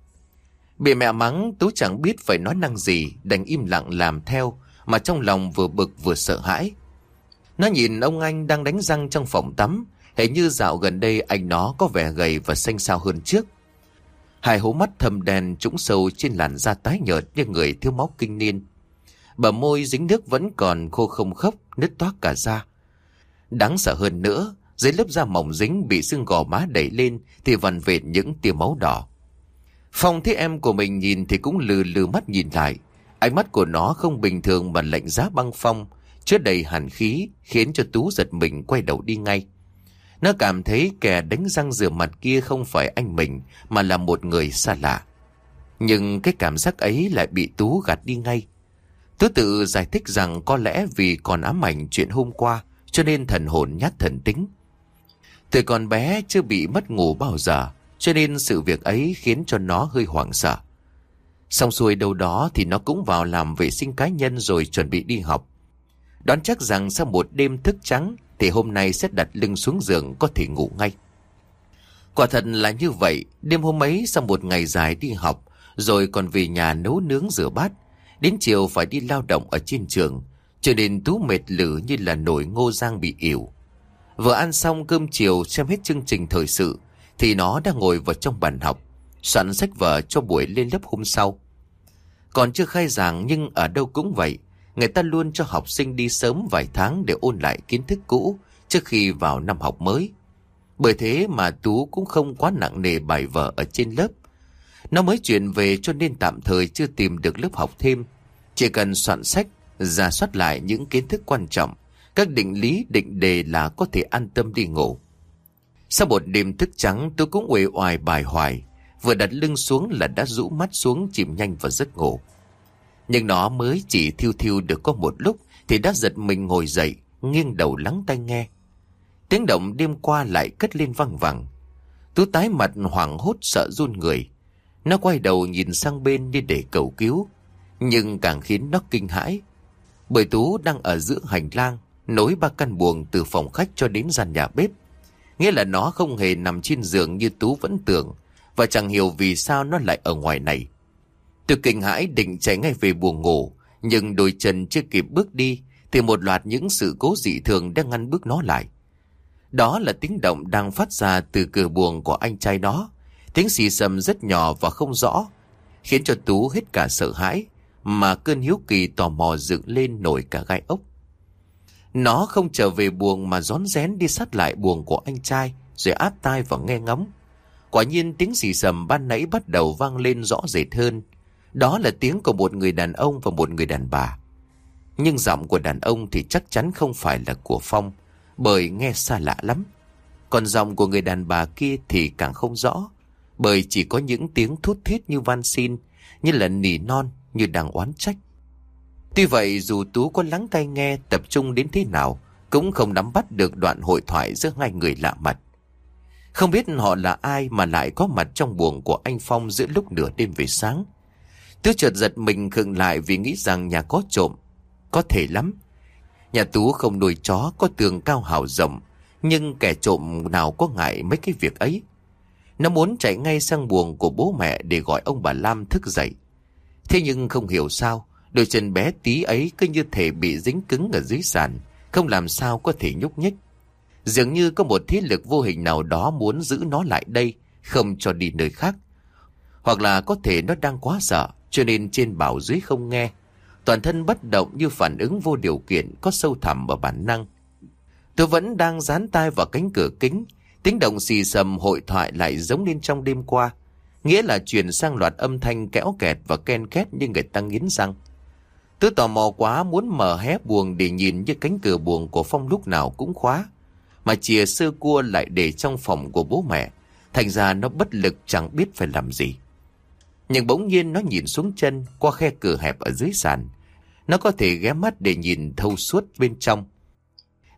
Bị mẹ mắng, Tú chẳng biết phải nói năng gì, đành im lặng làm theo, mà trong lòng vừa bực vừa sợ hãi. Nó nhìn ông anh đang đánh răng trong phòng tắm, hình như dạo gần đây anh nó có vẻ gầy và xanh xao hơn trước. Hai hố mắt thâm đen trũng sâu trên làn da tái nhợt như người thiếu máu kinh niên. Bờ môi dính nước vẫn còn khô không khốc, nứt toác cả da. Đáng sợ hơn nữa, dưới lớp da mỏng dính bị sưng gò má đẩy lên thì vằn vệt những tia máu đỏ. Phong thấy em của mình nhìn thì cũng lừ lừ mắt nhìn lại. Ánh mắt của nó không bình thường mà lạnh giá băng phong, chứa đầy hàn khí, khiến cho Tú giật mình quay đầu đi ngay. Nó cảm thấy kẻ đánh răng rửa mặt kia không phải anh mình mà là một người xa lạ. Nhưng cái cảm giác ấy lại bị Tú gạt đi ngay. Tú tự giải thích rằng có lẽ vì còn ám ảnh chuyện hôm qua cho nên thần hồn nhát thần tính. Từ còn bé chưa bị mất ngủ bao giờ, cho nên sự việc ấy khiến cho nó hơi hoảng sợ. Xong xuôi đâu đó thì nó cũng vào làm vệ sinh cá nhân rồi chuẩn bị đi học. Đoán chắc rằng sau một đêm thức trắng thì hôm nay sẽ đặt lưng xuống giường có thể ngủ ngay. Quả thật là như vậy. Đêm hôm ấy sau một ngày dài đi học, rồi còn về nhà nấu nướng rửa bát, đến chiều phải đi lao động ở trên trường, cho nên Tú mệt lử như là nồi ngô rang bị ỉu. Vừa ăn xong cơm chiều xem hết chương trình thời sự thì nó đang ngồi vào trong bàn học, soạn sách vở cho buổi lên lớp hôm sau. Còn chưa khai giảng nhưng ở đâu cũng vậy, người ta luôn cho học sinh đi sớm vài tháng để ôn lại kiến thức cũ trước khi vào năm học mới. Bởi thế mà Tú cũng không quá nặng nề bài vở ở trên lớp. Nó mới chuyển về cho nên tạm thời chưa tìm được lớp học thêm. Chỉ cần soạn sách, rà soát lại những kiến thức quan trọng, các định lý định đề là có thể an tâm đi ngủ. Sau một đêm thức trắng, Tú cũng uể oải bài hoài, vừa đặt lưng xuống là đã rũ mắt xuống chìm nhanh vào giấc ngủ. Nhưng nó mới chỉ thiêu thiêu được có một lúc thì đã giật mình ngồi dậy, nghiêng đầu lắng tai nghe. Tiếng động đêm qua lại cất lên văng vẳng. Tú tái mặt hoảng hốt sợ run người. Nó quay đầu nhìn sang bên như để cầu cứu, nhưng càng khiến nó kinh hãi. Bởi Tú đang ở giữa hành lang, nối 3 căn buồng từ phòng khách cho đến gian nhà bếp. Nghĩa là nó không hề nằm trên giường như Tú vẫn tưởng, và chẳng hiểu vì sao nó lại ở ngoài này. Tôi kinh hãi định chạy ngay về buồng ngủ, nhưng đôi chân chưa kịp bước đi thì một loạt những sự cố dị thường đang ngăn bước nó lại. Đó là tiếng động đang phát ra từ cửa buồng của anh trai nó. Tiếng xì xầm rất nhỏ và không rõ, khiến cho Tú hết cả sợ hãi, mà cơn hiếu kỳ tò mò dựng lên nổi cả gai ốc. Nó không trở về buồng mà rón rén đi sát lại buồng của anh trai, rồi áp tai vào nghe ngóng. Quả nhiên tiếng xì xầm ban nãy bắt đầu vang lên rõ rệt hơn. Đó là tiếng của một người đàn ông và một người đàn bà. Nhưng giọng của đàn ông thì chắc chắn không phải là của Phong, bởi nghe xa lạ lắm. Còn giọng của người đàn bà kia thì càng không rõ, bởi chỉ có những tiếng thút thít như van xin, như là nỉ non, như đang oán trách. Tuy vậy dù Tú có lắng tai nghe tập trung đến thế nào, cũng không nắm bắt được đoạn hội thoại giữa hai người lạ mặt. Không biết họ là ai mà lại có mặt trong buồng của anh Phong giữa lúc nửa đêm về sáng. Tú chợt giật mình khựng lại vì nghĩ rằng nhà có trộm. Có thể lắm. Nhà Tú không nuôi chó, có tường cao hào rộng, nhưng kẻ trộm nào có ngại mấy cái việc ấy. Nó muốn chạy ngay sang buồng của bố mẹ để gọi ông bà Lam thức dậy. Thế nhưng không hiểu sao, đôi chân bé tí ấy cứ như thể bị dính cứng ở dưới sàn, không làm sao có thể nhúc nhích. Dường như có một thế lực vô hình nào đó muốn giữ nó lại đây, không cho đi nơi khác. Hoặc là có thể nó đang quá sợ, cho nên trên bảo dưới không nghe. Toàn thân bất động như phản ứng vô điều kiện có sâu thẳm ở bản năng. Tôi vẫn đang dán tai vào cánh cửa kính. Tiếng động xì xầm hội thoại lại giống lên trong đêm qua. Nghĩa là chuyển sang loạt âm thanh kéo kẹt và ken két như người ta nghiến răng. Tôi tò mò quá muốn mở hé buồng để nhìn, như cánh cửa buồng của Phong lúc nào cũng khóa, mà chìa sơ cua lại để trong phòng của bố mẹ. Thành ra nó bất lực chẳng biết phải làm gì. Nhưng bỗng nhiên nó nhìn xuống chân qua khe cửa hẹp ở dưới sàn. Nó có thể ghé mắt để nhìn thâu suốt bên trong.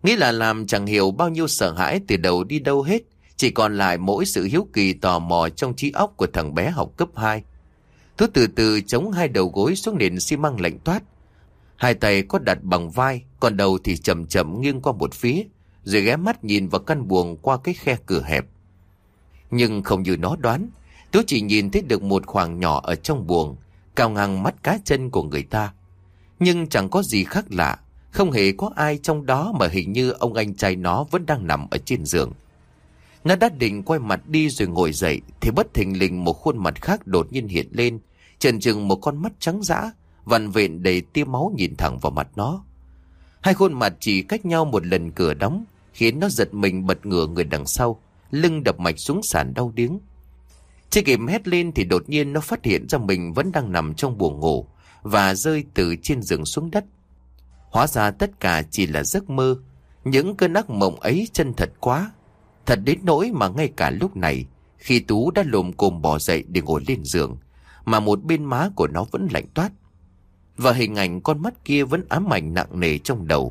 Nghĩ là làm chẳng hiểu bao nhiêu sợ hãi từ đầu đi đâu hết, chỉ còn lại mỗi sự hiếu kỳ tò mò trong trí óc của thằng bé học cấp 2. Tú từ từ chống hai đầu gối xuống nền xi măng lạnh toát. Hai tay có đặt bằng vai, còn đầu thì chậm chậm nghiêng qua một phía, rồi ghé mắt nhìn vào căn buồng qua cái khe cửa hẹp. Nhưng không như nó đoán, Tú chỉ nhìn thấy được một khoảng nhỏ ở trong buồng, cao ngang mắt cá chân của người ta. Nhưng chẳng có gì khác lạ, không hề có ai trong đó, mà hình như ông anh trai nó vẫn đang nằm ở trên giường. Nó đã định quay mặt đi rồi ngồi dậy, thì bất thình lình một khuôn mặt khác đột nhiên hiện lên, chần chừng một con mắt trắng dã, vằn vện đầy tia máu nhìn thẳng vào mặt nó. Hai khuôn mặt chỉ cách nhau một lần cửa đóng, khiến nó giật mình bật ngửa người đằng sau, lưng đập mạch xuống sàn đau điếng. Chưa kịp hét lên thì đột nhiên nó phát hiện ra mình vẫn đang nằm trong buồng ngủ và rơi từ trên giường xuống đất. Hóa ra tất cả chỉ là giấc mơ. Những cơn ác mộng ấy chân thật quá, thật đến nỗi mà ngay cả lúc này, khi Tú đã lồm cồm bò dậy để ngồi lên giường, mà một bên má của nó vẫn lạnh toát, và hình ảnh con mắt kia vẫn ám ảnh nặng nề trong đầu.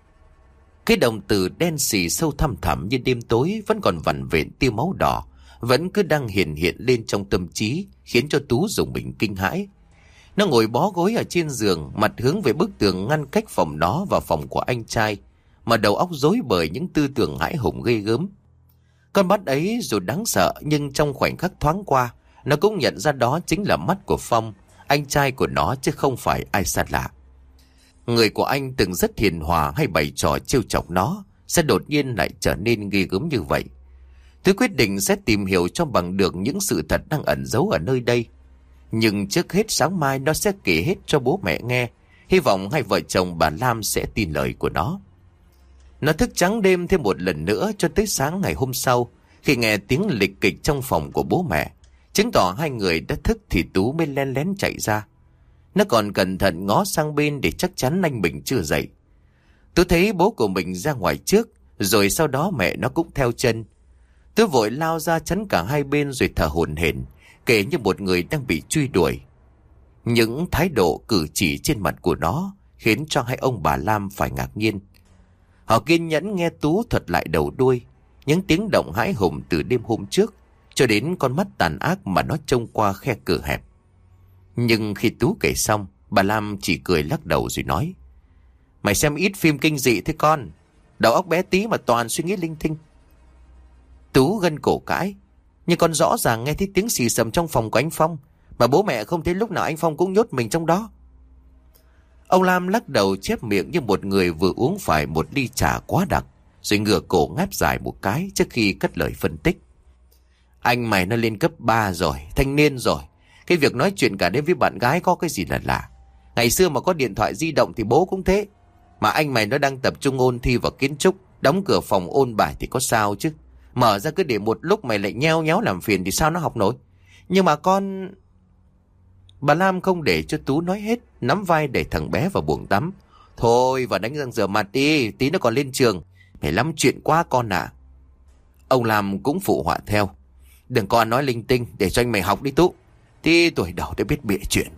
Cái đồng tử đen xì sâu thăm thẳm như đêm tối vẫn còn vằn vện tia máu đỏ, vẫn cứ đang hiện lên trong tâm trí, khiến cho Tú rùng mình kinh hãi. Nó ngồi bó gối ở trên giường, mặt hướng về bức tường ngăn cách phòng nó và phòng của anh trai, mà đầu óc rối bời những tư tưởng hãi hùng ghê gớm. Con mắt ấy dù đáng sợ, nhưng trong khoảnh khắc thoáng qua, nó cũng nhận ra đó chính là mắt của Phong, anh trai của nó chứ không phải ai xa lạ. Người của anh từng rất hiền hòa hay bày trò trêu chọc nó, sẽ đột nhiên lại trở nên ghê gớm như vậy. Tôi quyết định sẽ tìm hiểu cho bằng được những sự thật đang ẩn giấu ở nơi đây. Nhưng trước hết sáng mai nó sẽ kể hết cho bố mẹ nghe, hy vọng hai vợ chồng bà Lam sẽ tin lời của nó. Nó thức trắng đêm thêm một lần nữa cho tới sáng ngày hôm sau, khi nghe tiếng lịch kịch trong phòng của bố mẹ, chứng tỏ hai người đã thức thì Tú mới len lén chạy ra. Nó còn cẩn thận ngó sang bên để chắc chắn anh mình chưa dậy. Tú thấy bố của mình ra ngoài trước, rồi sau đó mẹ nó cũng theo chân. Tú vội lao ra chắn cả hai bên rồi thở hổn hển, kể như một người đang bị truy đuổi. Những thái độ cử chỉ trên mặt của nó khiến cho hai ông bà Lam phải ngạc nhiên. Họ kiên nhẫn nghe Tú thuật lại đầu đuôi những tiếng động hãi hùng từ đêm hôm trước, cho đến con mắt tàn ác mà nó trông qua khe cửa hẹp. Nhưng khi Tú kể xong, bà Lam chỉ cười lắc đầu rồi nói: "Mày xem ít phim kinh dị thế con, đầu óc bé tí mà toàn suy nghĩ linh tinh." Tú gân cổ cãi: "Nhưng con rõ ràng nghe thấy tiếng xì xầm trong phòng của anh Phong, mà bố mẹ không thấy lúc nào anh Phong cũng nhốt mình trong đó." Ông Lam lắc đầu chép miệng như một người vừa uống phải một ly trà quá đặc, rồi ngửa cổ ngáp dài một cái trước khi cất lời phân tích: "Anh mày nó lên cấp 3 rồi, thanh niên rồi. Cái việc nói chuyện cả đêm với bạn gái có cái gì là lạ. Ngày xưa mà có điện thoại di động thì bố cũng thế. Mà anh mày nó đang tập trung ôn thi vào kiến trúc, đóng cửa phòng ôn bài thì có sao chứ. Mở ra cứ để một lúc mày lại nheo nhéo làm phiền thì sao nó học nổi. Nhưng mà con..." Bà Lam không để cho Tú nói hết, nắm vai đẩy thằng bé vào buồng tắm: "Thôi vào đánh răng rửa mặt đi, tí nó còn lên trường. Mày lắm chuyện quá con ạ." Ông Lam cũng phụ họa theo: "Đừng có nói linh tinh, để cho anh mày học đi Tú. Tí tuổi đầu đã biết bịa chuyện."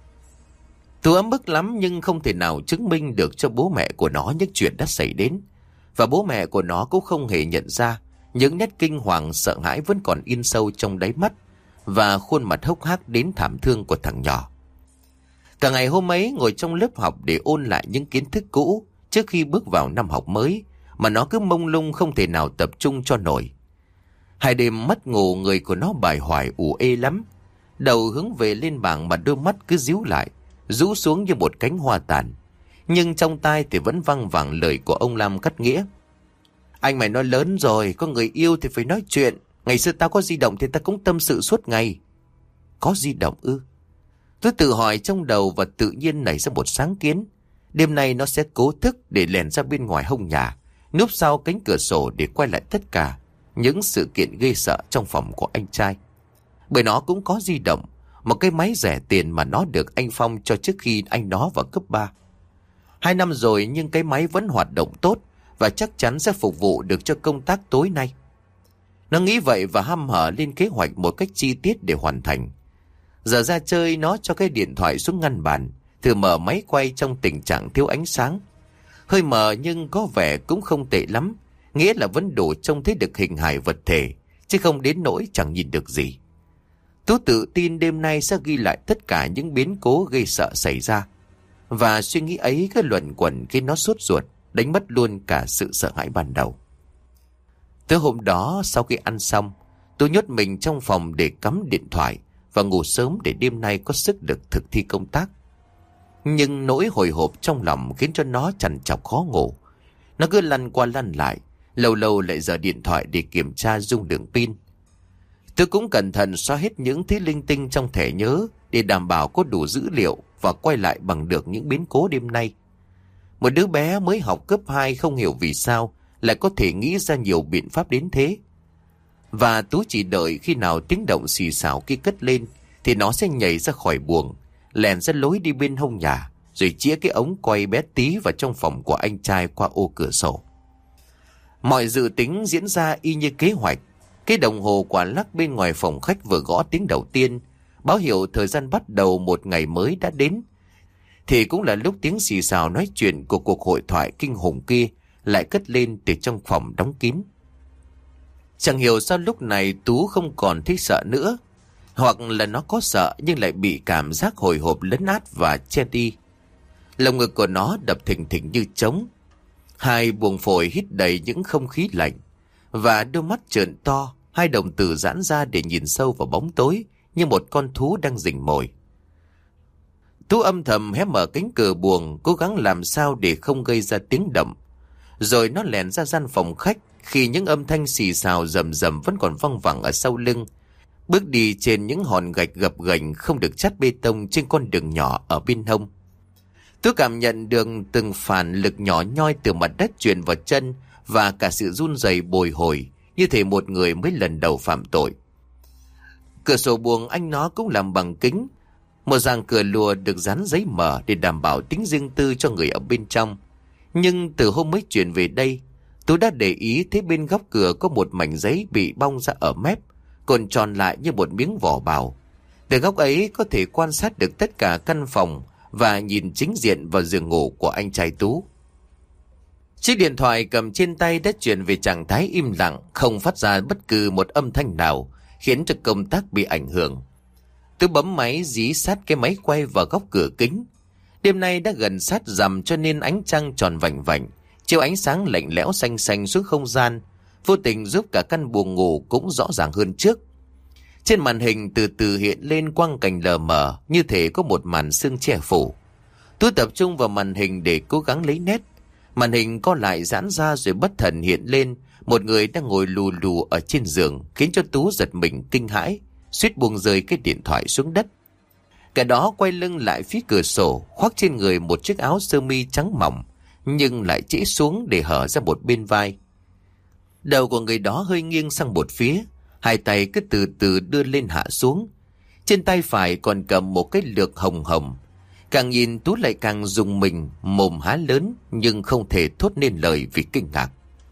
Tú ấm ức lắm nhưng không thể nào chứng minh được cho bố mẹ của nó những chuyện đã xảy đến. Và bố mẹ của nó cũng không hề nhận ra những nét kinh hoàng sợ hãi vẫn còn in sâu trong đáy mắt và khuôn mặt hốc hác đến thảm thương của thằng nhỏ. Cả ngày hôm ấy ngồi trong lớp học để ôn lại những kiến thức cũ trước khi bước vào năm học mới, mà nó cứ mông lung không thể nào tập trung cho nổi. Hai đêm mất ngủ, người của nó bài hoài ù ê lắm. Đầu hướng về lên bảng mà đôi mắt cứ díu lại, rũ xuống như một cánh hoa tàn. Nhưng trong tai thì vẫn văng vẳng lời của ông Lam cắt nghĩa: "Anh mày nói lớn rồi, có người yêu thì phải nói chuyện. Ngày xưa tao có di động thì tao cũng tâm sự suốt ngày." Có di động ư? Tôi tự hỏi trong đầu và tự nhiên nảy ra một sáng kiến. Đêm nay nó sẽ cố thức để lèn ra bên ngoài hông nhà, núp sau cánh cửa sổ để quay lại tất cả những sự kiện ghê sợ trong phòng của anh trai. Bởi nó cũng có di động, một cái máy rẻ tiền mà nó được anh Phong cho trước khi anh nó vào cấp 3. 2 năm rồi nhưng cái máy vẫn hoạt động tốt và chắc chắn sẽ phục vụ được cho công tác tối nay. Nó nghĩ vậy và hăm hở lên kế hoạch một cách chi tiết để hoàn thành. Giờ ra chơi, nó cho cái điện thoại xuống ngăn bàn, thử mở máy quay trong tình trạng thiếu ánh sáng. Hơi mờ nhưng có vẻ cũng không tệ lắm, nghĩa là vẫn đủ trông thấy được hình hài vật thể, chứ không đến nỗi chẳng nhìn được gì. Tú tự tin đêm nay sẽ ghi lại tất cả những biến cố gây sợ xảy ra. Và suy nghĩ ấy cứ luẩn quẩn khiến nó sốt ruột, đánh mất luôn cả sự sợ hãi ban đầu. Tới hôm đó sau khi ăn xong, Tú nhốt mình trong phòng để cắm điện thoại và ngủ sớm để đêm nay có sức được thực thi công tác. Nhưng nỗi hồi hộp trong lòng khiến cho nó trằn trọc khó ngủ. Nó cứ lăn qua lăn lại, lâu lâu lại giở điện thoại để kiểm tra dung lượng pin. Tôi cũng cẩn thận xóa hết những thứ linh tinh trong thẻ nhớ để đảm bảo có đủ dữ liệu và quay lại bằng được những biến cố đêm nay. Một đứa bé mới học cấp 2 không hiểu vì sao lại có thể nghĩ ra nhiều biện pháp đến thế. Và Tú chỉ đợi khi nào tiếng động xì xào kia cất lên thì nó sẽ nhảy ra khỏi buồng, lèn ra lối đi bên hông nhà, rồi chĩa cái ống quay bé tí vào trong phòng của anh trai qua ô cửa sổ. Mọi dự tính diễn ra y như kế hoạch. Cái đồng hồ quả lắc bên ngoài phòng khách vừa gõ tiếng đầu tiên, báo hiệu thời gian bắt đầu một ngày mới đã đến. Thì cũng là lúc tiếng xì xào nói chuyện của cuộc hội thoại kinh khủng kia lại cất lên từ trong phòng đóng kín. Chẳng hiểu sao lúc này Tú không còn thấy sợ nữa, hoặc là nó có sợ nhưng lại bị cảm giác hồi hộp lấn át và che đi. Lồng ngực của nó đập thình thịch như trống, hai buồng phổi hít đầy những không khí lạnh, và đôi mắt trợn to, hai đồng tử giãn ra để nhìn sâu vào bóng tối như một con thú đang rình mồi. Tú âm thầm hé mở cánh cửa buồng, cố gắng làm sao để không gây ra tiếng động. Rồi nó lèn ra gian phòng khách khi những âm thanh xì xào rầm rầm vẫn còn văng vẳng ở sau lưng, bước đi trên những hòn gạch gập ghềnh không được chát bê tông trên con đường nhỏ ở bên hông. Tú cảm nhận được từng phản lực nhỏ nhoi từ mặt đất truyền vào chân và cả sự run rẩy bồi hồi như thể một người mới lần đầu phạm tội. Cửa sổ buồng anh nó cũng làm bằng kính, một dàn cửa lùa được dán giấy mở để đảm bảo tính riêng tư cho người ở bên trong. Nhưng từ hôm mới chuyển về đây, Tú đã để ý thấy bên góc cửa có một mảnh giấy bị bong ra ở mép, còn tròn lại như một miếng vỏ bào. Từ góc ấy có thể quan sát được tất cả căn phòng và nhìn chính diện vào giường ngủ của anh trai Tú. Chiếc điện thoại cầm trên tay đã chuyển về trạng thái im lặng, không phát ra bất cứ một âm thanh nào, khiến cho công tác bị ảnh hưởng. Tú bấm máy dí sát cái máy quay vào góc cửa kính. Đêm nay đã gần sát rằm cho nên ánh trăng tròn vành vạnh, chiếu ánh sáng lạnh lẽo xanh xanh xuống không gian, vô tình giúp cả căn buồng ngủ cũng rõ ràng hơn trước. Trên màn hình từ từ hiện lên quang cảnh lờ mờ, như thể có một màn sương che phủ. Tú tập trung vào màn hình để cố gắng lấy nét. Màn hình co lại giãn ra rồi bất thần hiện lên một người đang ngồi lù lù ở trên giường, khiến cho Tú giật mình kinh hãi, suýt buông rơi cái điện thoại xuống đất. Cả đó quay lưng lại phía cửa sổ, khoác trên người một chiếc áo sơ mi trắng mỏng, nhưng lại trễ xuống để hở ra một bên vai. Đầu của người đó hơi nghiêng sang một phía, hai tay cứ từ từ đưa lên hạ xuống. Trên tay phải còn cầm một cái lược hồng hồng. Càng nhìn Tú lại càng rùng mình, mồm há lớn nhưng không thể thốt nên lời vì kinh ngạc.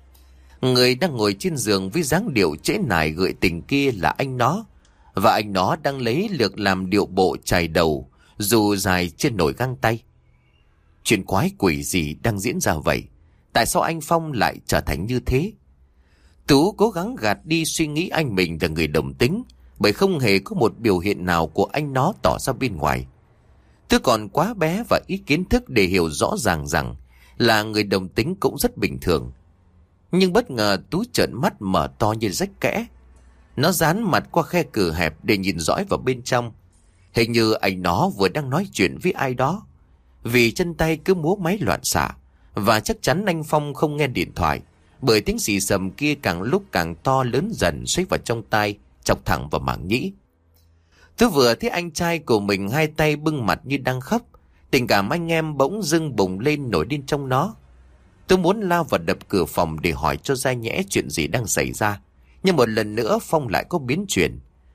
Người đang ngồi trên giường với dáng điệu trễ nải gợi tình kia là anh nó, và anh nó đang lấy lược làm điệu bộ chải đầu, dù dài trên nổi găng tay. Chuyện quái quỷ gì đang diễn ra vậy? Tại sao anh Phong lại trở thành như thế? Tú cố gắng gạt đi suy nghĩ anh mình là người đồng tính, bởi không hề có một biểu hiện nào của anh nó tỏ ra bên ngoài. Tú còn quá bé và ít kiến thức để hiểu rõ ràng rằng là người đồng tính cũng rất bình thường. Nhưng bất ngờ Tú trợn mắt mở to như rách kẽ. Nó dán mặt qua khe cửa hẹp để nhìn dõi vào bên trong. Hình như anh nó vừa đang nói chuyện với ai đó, vì chân tay cứ múa máy loạn xạ. Và chắc chắn anh Phong không nghe điện thoại, bởi tiếng xì xầm kia càng lúc càng to lớn dần xoáy vào trong tai, chọc thẳng vào màng nhĩ. Tôi vừa thấy anh trai của mình hai tay bưng mặt như đang khóc, tình cảm anh em bỗng dưng bùng lên nổi điên trong nó. Tôi muốn lao vào đập cửa phòng để hỏi cho ra nhẽ chuyện gì đang xảy ra, nhưng một lần nữa Phong lại có biến chuyển.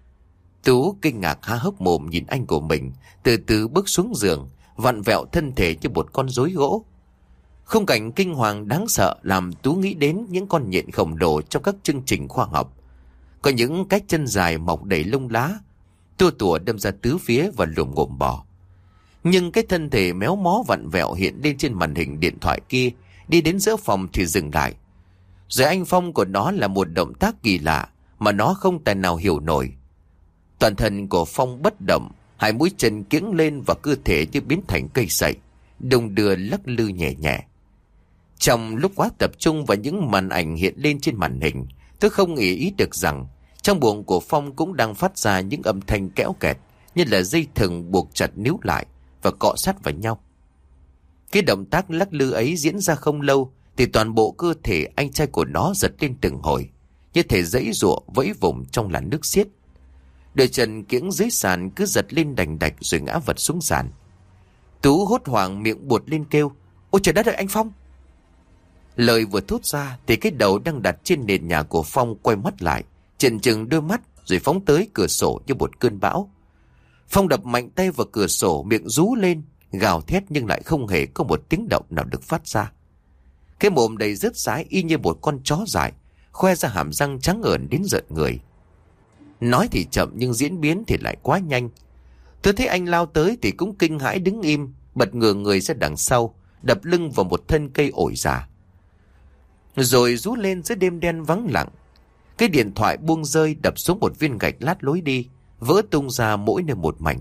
Tú kinh ngạc há hốc mồm nhìn anh của mình từ từ bước xuống giường, vặn vẹo thân thể như một con rối gỗ. Khung cảnh kinh hoàng đáng sợ làm Tú nghĩ đến những con nhện khổng lồ trong các chương trình khoa học. Có những cái chân dài mọc đầy lông lá, tua tủa đâm ra tứ phía và lùm ngồm bò. Nhưng cái thân thể méo mó vặn vẹo hiện lên trên màn hình điện thoại kia đi đến giữa phòng thì dừng lại. Rồi anh phong của nó là một động tác kỳ lạ mà nó không tài nào hiểu nổi. Toàn thân của Phong bất động, hai mũi chân kiễng lên và cơ thể như biến thành cây sậy, đung đưa lắc lư nhẹ nhẹ. Trong lúc quá tập trung vào những màn ảnh hiện lên trên màn hình, tôi không nghĩ ý được rằng trong buồng của Phong cũng đang phát ra những âm thanh kéo kẹt, như là dây thừng buộc chặt níu lại và cọ sát vào nhau. Cái động tác lắc lư ấy diễn ra không lâu thì toàn bộ cơ thể anh trai của nó giật lên từng hồi, như thể giãy giụa vẫy vùng trong làn nước xiết. Đôi chân kiễng dưới sàn cứ giật lên đành đạch rồi ngã vật xuống sàn. Tú hốt hoảng miệng buột lên kêu: "Ôi trời đất ơi, anh Phong!" Lời vừa thốt ra thì cái đầu đang đặt trên nền nhà của Phong quay mắt lại, chần chừng đôi mắt rồi phóng tới cửa sổ như một cơn bão. Phong đập mạnh tay vào cửa sổ, miệng rú lên, gào thét nhưng lại không hề có một tiếng động nào được phát ra. Cái mồm đầy rớt sái y như một con chó dại, khoe ra hàm răng trắng ởn đến rợn người. Nói thì chậm nhưng diễn biến thì lại quá nhanh. Tôi thấy anh lao tới thì cũng kinh hãi đứng im, bật ngửa người ra đằng sau, đập lưng vào một thân cây ổi già. Rồi rú lên giữa đêm đen vắng lặng. Cái điện thoại buông rơi đập xuống một viên gạch lát lối đi, vỡ tung ra mỗi nơi một mảnh.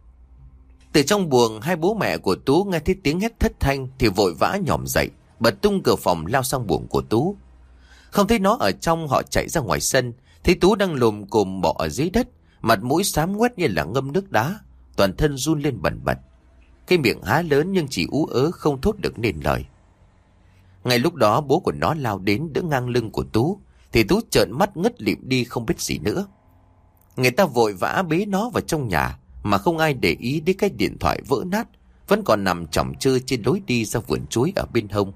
Từ trong buồng, hai bố mẹ của Tú nghe thấy tiếng hét thất thanh thì vội vã nhỏm dậy, bật tung cửa phòng lao sang buồng của Tú. Không thấy nó ở trong, họ chạy ra ngoài sân, thấy Tú đang lồm cồm bò ở dưới đất, mặt mũi xám ngoét như là ngâm nước đá, toàn thân run lên bần bật. Cái miệng há lớn nhưng chỉ ú ớ không thốt được nên lời. Ngay lúc đó bố của nó lao đến đỡ ngang lưng của Tú, thì Tú trợn mắt ngất lịm đi không biết gì nữa. Người ta vội vã bế nó vào trong nhà, mà không ai để ý đến cái điện thoại vỡ nát vẫn còn nằm chỏng chơ trên lối đi ra vườn chuối ở bên hông.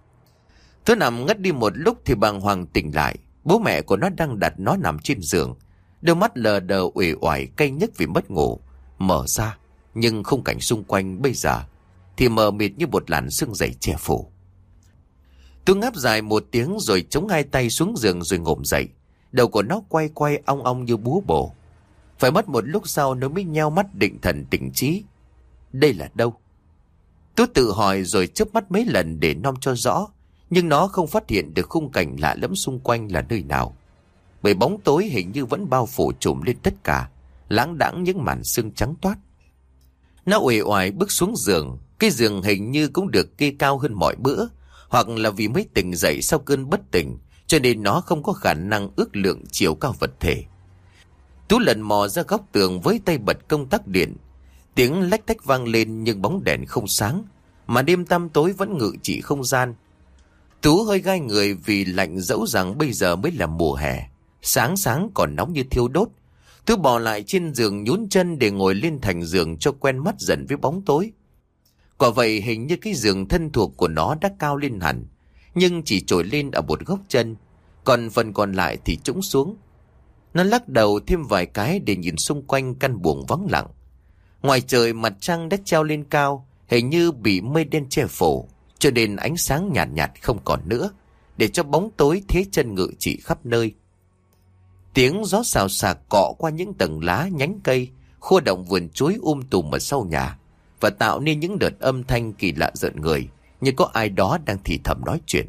Tôi nằm ngất đi một lúc thì bàng hoàng tỉnh lại. Bố mẹ của nó đang đặt nó nằm trên giường, đôi mắt lờ đờ uể oải cay nhức vì mất ngủ. Mở ra, nhưng khung cảnh xung quanh bây giờ thì mờ mịt như một làn sương dày che phủ. Tôi ngáp dài một tiếng rồi chống hai tay xuống giường rồi ngổm dậy. Đầu của nó quay quay ong ong như búa bổ. Phải mất một lúc sau nó mới nheo mắt định thần tỉnh trí. Đây là đâu? Tôi tự hỏi rồi chớp mắt mấy lần để nom cho rõ, nhưng nó không phát hiện được khung cảnh lạ lẫm xung quanh là nơi nào. Bởi bóng tối hình như vẫn bao phủ trùm lên tất cả, lãng đãng những màn sương trắng toát. Nó uể oải bước xuống giường. Cái giường hình như cũng được kê cao hơn mọi bữa, hoặc là vì mới tỉnh dậy sau cơn bất tỉnh, cho nên nó không có khả năng ước lượng chiều cao vật thể. Tú lần mò ra góc tường với tay bật công tắc điện. Tiếng lách tách vang lên nhưng bóng đèn không sáng, mà đêm tăm tối vẫn ngự trị không gian. Tú hơi gai người vì lạnh, dẫu rằng bây giờ mới là mùa hè, sáng sáng còn nóng như thiêu đốt. Tú bò lại trên giường nhún chân để ngồi lên thành giường cho quen mắt dần với bóng tối. Quả vậy hình như cái giường thân thuộc của nó đã cao lên hẳn, nhưng chỉ trồi lên ở một góc chân, còn phần còn lại thì trũng xuống. Nó lắc đầu thêm vài cái để nhìn xung quanh căn buồng vắng lặng. Ngoài trời mặt trăng đã treo lên cao, hình như bị mây đen che phủ, cho nên ánh sáng nhạt nhạt không còn nữa, để cho bóng tối thế chân ngự trị khắp nơi. Tiếng gió xào xạc cọ qua những tầng lá nhánh cây, khua động vườn chuối tùm ở sau nhà, và tạo nên những đợt âm thanh kỳ lạ rợn người, như có ai đó đang thì thầm nói chuyện.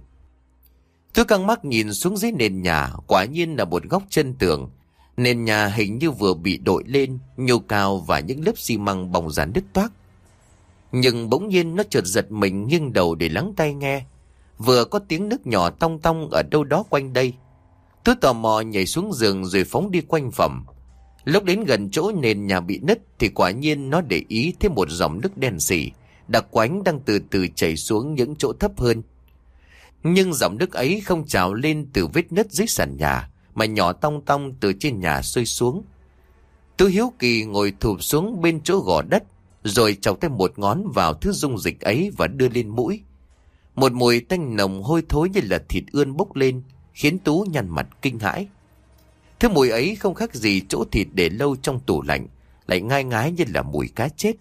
Tôi căng mắt nhìn xuống dưới nền nhà, quả nhiên là một góc chân tường. Nền nhà hình như vừa bị đội lên, nhô cao và những lớp xi măng bong ra đứt toác. Nhưng bỗng nhiên nó chợt giật mình nghiêng đầu để lắng tai nghe. Vừa có tiếng nước nhỏ tong tong ở đâu đó quanh đây. Tôi tò mò nhảy xuống giường rồi phóng đi quanh phòng. Lúc đến gần chỗ nền nhà bị nứt thì quả nhiên nó để ý thấy một dòng nước đen sì, đặc quánh đang từ từ chảy xuống những chỗ thấp hơn. Nhưng dòng nước ấy không trào lên từ vết nứt dưới sàn nhà, mà nhỏ tong tong từ trên nhà xuôi xuống. Tôi hiếu kỳ ngồi thụp xuống bên chỗ gò đất, rồi chọc tay một ngón vào thứ dung dịch ấy và đưa lên mũi. Một mùi tanh nồng hôi thối như là thịt ươn bốc lên, khiến Tú nhăn mặt kinh hãi. Thứ mùi ấy không khác gì chỗ thịt để lâu trong tủ lạnh, lại ngai ngái như là mùi cá chết.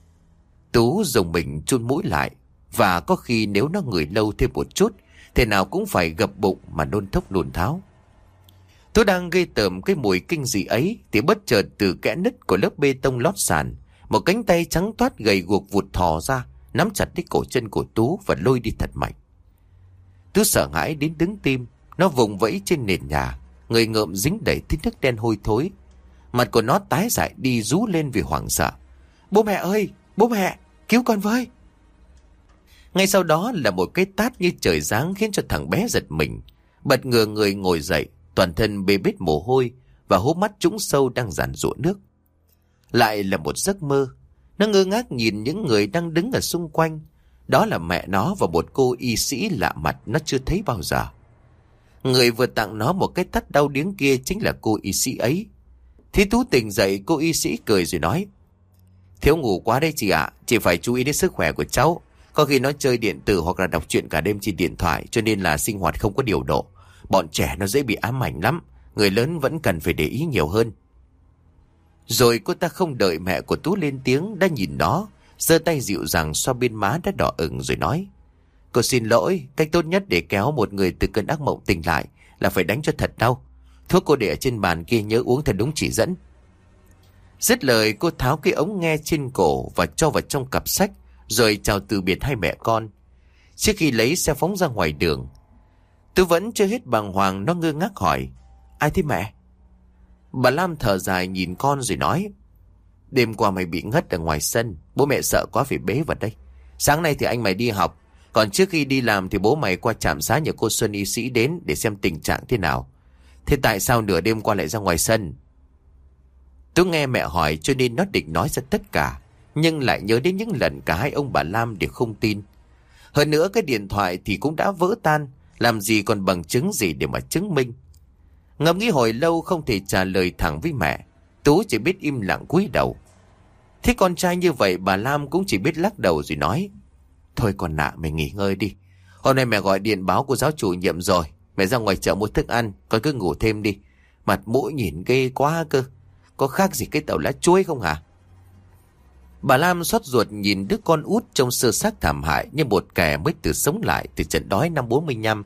Tú dùng mình chun mũi lại, và có khi nếu nó ngửi lâu thêm một chút, thế nào cũng phải gập bụng mà nôn thốc nôn tháo. Tôi đang gây tởm cái mùi kinh dị ấy thì bất chợt từ kẽ nứt của lớp bê tông lót sàn, một cánh tay trắng toát gầy guộc vụt thò ra, nắm chặt lấy cổ chân của Tú và lôi đi thật mạnh. Tú sợ hãi đến đứng tim. Nó vùng vẫy trên nền nhà, người ngợm dính đầy tí nước đen hôi thối. Mặt của nó tái dại đi, rú lên vì hoảng sợ. Bố mẹ ơi, bố mẹ, cứu con với. Ngay sau đó là một cái tát như trời giáng khiến cho thằng bé giật mình. Bật ngửa người ngồi dậy, toàn thân bê bết mồ hôi và hốc mắt trũng sâu đang giàn giụa nước. Lại là một giấc mơ. Nó ngơ ngác nhìn những người đang đứng ở xung quanh. Đó là mẹ nó và một cô y sĩ lạ mặt nó chưa thấy bao giờ. Người vừa tặng nó một cái tát đau điếng kia chính là cô y sĩ ấy. Thế Tú tỉnh dậy, cô y sĩ cười rồi nói: Thiếu ngủ quá đấy chị ạ, chị phải chú ý đến sức khỏe của cháu. Có khi nó chơi điện tử hoặc là đọc truyện cả đêm trên điện thoại, cho nên là sinh hoạt không có điều độ. Bọn trẻ nó dễ bị ám ảnh lắm, người lớn vẫn cần phải để ý nhiều hơn. Rồi cô ta không đợi mẹ của Tú lên tiếng đã nhìn nó, giơ tay dịu dàng xoa bên má đã đỏ ửng rồi nói: Cô xin lỗi, cách tốt nhất để kéo một người từ cơn ác mộng tỉnh lại là phải đánh cho thật đau. Thuốc cô để ở trên bàn kia nhớ uống thật đúng chỉ dẫn. Dứt lời, cô tháo cái ống nghe trên cổ và cho vào trong cặp sách, rồi chào từ biệt hai mẹ con. Trước khi lấy xe phóng ra ngoài đường, Tú vẫn chưa hết bàng hoàng, nó ngơ ngác hỏi: Ai thế mẹ? Bà Lam thở dài nhìn con rồi nói: Đêm qua mày bị ngất ở ngoài sân, bố mẹ sợ quá phải bế vào đây. Sáng nay thì anh mày đi học, còn trước khi đi làm thì bố mày qua trạm xá nhờ cô Xuân y sĩ đến để xem tình trạng thế nào. Thế tại sao nửa đêm qua lại ra ngoài sân? Tú nghe mẹ hỏi cho nên nó định nói ra tất cả, nhưng lại nhớ đến những lần cả hai ông bà Lam đều không tin. Hơn nữa cái điện thoại thì cũng đã vỡ tan, làm gì còn bằng chứng gì để mà chứng minh. Ngẫm nghĩ hồi lâu không thể trả lời thẳng với mẹ, Tú chỉ biết im lặng cúi đầu. Thế con trai như vậy bà Lam cũng chỉ biết lắc đầu rồi nói: Thôi con nạ, mày nghỉ ngơi đi. Hôm nay mẹ gọi điện báo cô giáo chủ nhiệm rồi, mẹ ra ngoài chợ mua thức ăn, con cứ ngủ thêm đi. Mặt mũi nhìn ghê quá cơ, có khác gì cái tàu lá chuối không hả? Bà Lam xót ruột nhìn đứa con út trông sơ xác thảm hại như một kẻ mới từ sống lại từ trận đói năm 45.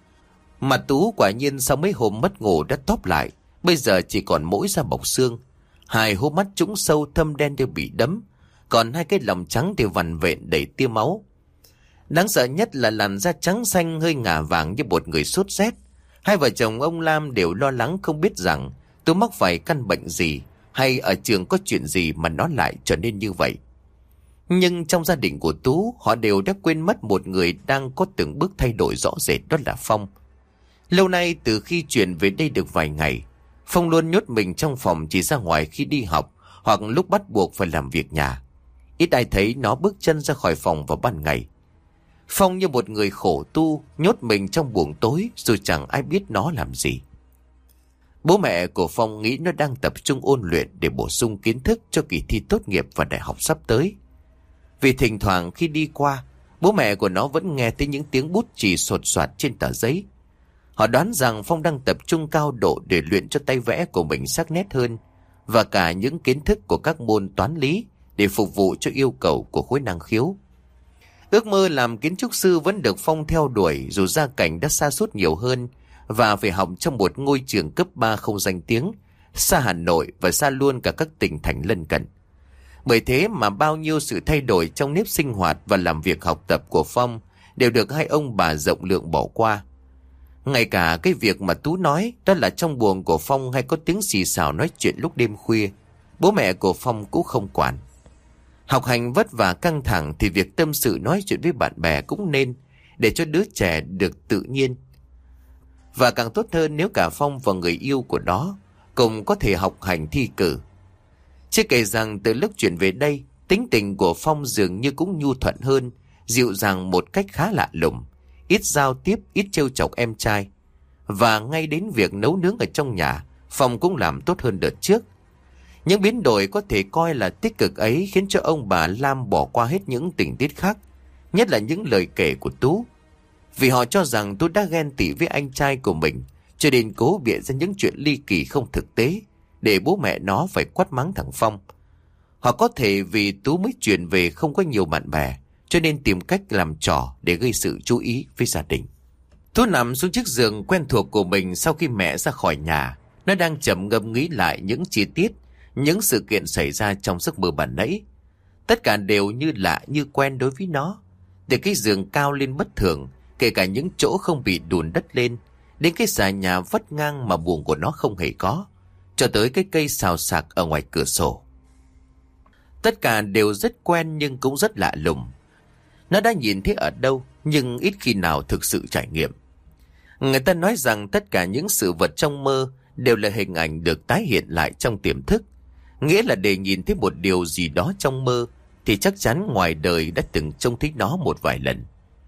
Mặt Tú quả nhiên sau mấy hôm mất ngủ đã tóp lại, bây giờ chỉ còn mỗi da bọc xương. Hai hốc mắt trũng sâu thâm đen đều bị đấm, còn hai cái lòng trắng đều vằn vện đầy tia máu. Đáng sợ nhất là làn da trắng xanh hơi ngả vàng như một người sốt rét. Hai vợ chồng ông Lam đều lo lắng không biết rằng Tú mắc phải căn bệnh gì, hay ở trường có chuyện gì mà nó lại trở nên như vậy. Nhưng trong gia đình của Tú, họ đều đã quên mất một người đang có từng bước thay đổi rõ rệt, đó là Phong. Lâu nay từ khi chuyển về đây được vài ngày, Phong luôn nhốt mình trong phòng, chỉ ra ngoài khi đi học hoặc lúc bắt buộc phải làm việc nhà. Ít ai thấy nó bước chân ra khỏi phòng vào ban ngày. Phong như một người khổ tu, nhốt mình trong buồng tối rồi chẳng ai biết nó làm gì. Bố mẹ của Phong nghĩ nó đang tập trung ôn luyện để bổ sung kiến thức cho kỳ thi tốt nghiệp và đại học sắp tới. Vì thỉnh thoảng khi đi qua, bố mẹ của nó vẫn nghe thấy những tiếng bút chì sột soạt trên tờ giấy. Họ đoán rằng Phong đang tập trung cao độ để luyện cho tay vẽ của mình sắc nét hơn, và cả những kiến thức của các môn toán lý để phục vụ cho yêu cầu của khối năng khiếu. Ước mơ làm kiến trúc sư vẫn được Phong theo đuổi, dù gia cảnh đã sa sút nhiều hơn và phải học trong một ngôi trường cấp 3 không danh tiếng, xa Hà Nội và xa luôn cả các tỉnh thành lân cận. Bởi thế mà bao nhiêu sự thay đổi trong nếp sinh hoạt và làm việc học tập của Phong đều được hai ông bà rộng lượng bỏ qua. Ngay cả cái việc mà Tú nói, đó là trong buồng của Phong hay có tiếng xì xào nói chuyện lúc đêm khuya, bố mẹ của Phong cũng không quản. Học hành vất vả căng thẳng thì việc tâm sự nói chuyện với bạn bè cũng nên, để cho đứa trẻ được tự nhiên. Và càng tốt hơn nếu cả Phong và người yêu của nó cùng có thể học hành thi cử. Chưa kể rằng từ lúc chuyển về đây, tính tình của Phong dường như cũng nhu thuận hơn, dịu dàng một cách khá lạ lùng, ít giao tiếp, ít trêu chọc em trai. Và ngay đến việc nấu nướng ở trong nhà, Phong cũng làm tốt hơn đợt trước. Những biến đổi có thể coi là tích cực ấy khiến cho ông bà Lam bỏ qua hết những tình tiết khác, nhất là những lời kể của Tú. Vì họ cho rằng Tú đã ghen tị với anh trai của mình, cho nên cố bịa ra những chuyện ly kỳ không thực tế, để bố mẹ nó phải quát mắng thằng Phong. Hoặc có thể vì Tú mới chuyển về không có nhiều bạn bè, cho nên tìm cách làm trò để gây sự chú ý với gia đình. Tú nằm xuống chiếc giường quen thuộc của mình sau khi mẹ ra khỏi nhà. Nó đang trầm ngâm nghĩ lại những chi tiết, những sự kiện xảy ra trong giấc mơ ban nãy. Tất cả đều như lạ như quen đối với nó. Từ cái giường cao lên bất thường, kể cả những chỗ không bị đùn đất lên, đến cái xà nhà vắt ngang mà buồng của nó không hề có, cho tới cái cây xào xạc ở ngoài cửa sổ. Tất cả đều rất quen nhưng cũng rất lạ lùng. Nó đã nhìn thấy ở đâu nhưng ít khi nào thực sự trải nghiệm. Người ta nói rằng tất cả những sự vật trong mơ đều là hình ảnh được tái hiện lại trong tiềm thức. Nghĩa là để nhìn thấy một điều gì đó trong mơ thì chắc chắn ngoài đời đã từng trông thấy nó một vài lần.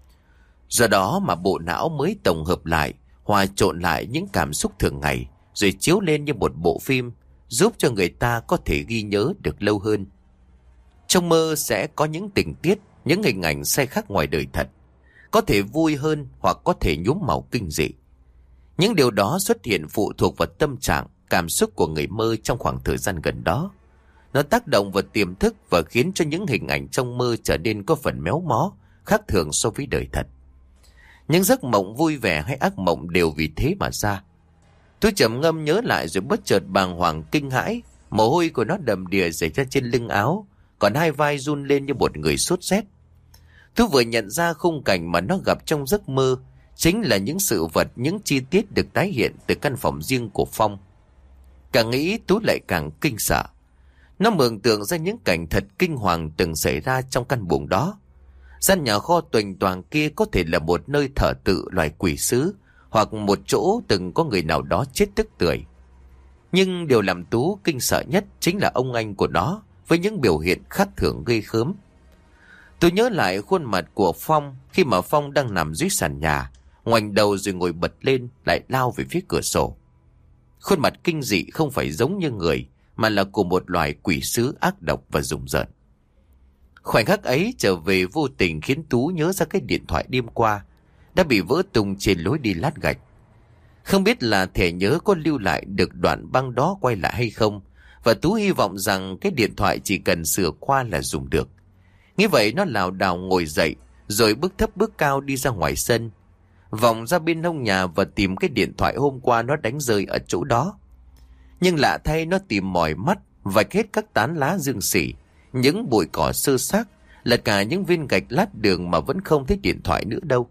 Do đó mà bộ não mới tổng hợp lại, hòa trộn lại những cảm xúc thường ngày rồi chiếu lên như một bộ phim, giúp cho người ta có thể ghi nhớ được lâu hơn. Trong mơ sẽ có những tình tiết, những hình ảnh sai khác ngoài đời thật, có thể vui hơn hoặc có thể nhuốm màu kinh dị. Những điều đó xuất hiện phụ thuộc vào tâm trạng, cảm xúc của người mơ trong khoảng thời gian gần đó. Nó tác động vào tiềm thức và khiến cho những hình ảnh trong mơ trở nên có phần méo mó, khác thường so với đời thật. Những giấc mộng vui vẻ hay ác mộng đều vì thế mà ra. Tôi trầm ngâm nhớ lại rồi bất chợt bàng hoàng kinh hãi, mồ hôi của nó đầm đìa rải ra trên lưng áo, còn hai vai run lên như một người sốt rét. Tôi vừa nhận ra khung cảnh mà nó gặp trong giấc mơ chính là những sự vật, những chi tiết được tái hiện từ căn phòng riêng của Phong. Càng nghĩ Tú lại càng kinh sợ. Nó mường tượng ra những cảnh thật kinh hoàng từng xảy ra trong căn buồng đó. Gian nhà kho toành toàng kia có thể là một nơi thờ tự loài quỷ sứ, hoặc một chỗ từng có người nào đó chết tức tưởi. Nhưng điều làm Tú kinh sợ nhất chính là ông anh của nó với những biểu hiện khác thường ghê gớm. Tôi nhớ lại khuôn mặt của Phong khi mà Phong đang nằm dưới sàn nhà, ngoảnh đầu rồi ngồi bật lên lại lao về phía cửa sổ. Khuôn mặt kinh dị không phải giống như người mà là của một loài quỷ sứ ác độc và rùng rợn. Khoảnh khắc ấy trở về vô tình khiến Tú nhớ ra cái điện thoại đêm qua đã bị vỡ tung trên lối đi lát gạch. Không biết là thẻ nhớ có lưu lại được đoạn băng đó quay lại hay không, và Tú hy vọng rằng cái điện thoại chỉ cần sửa qua là dùng được. Nghĩ vậy nó lảo đảo ngồi dậy, rồi bước thấp bước cao đi ra ngoài sân, vòng ra bên hông nhà và tìm cái điện thoại hôm qua nó đánh rơi ở chỗ đó. Nhưng lạ thay, nó tìm mỏi mắt, vạch hết các tán lá dương xỉ, những bụi cỏ sơ xác, là cả những viên gạch lát đường mà vẫn không thấy điện thoại nữa đâu.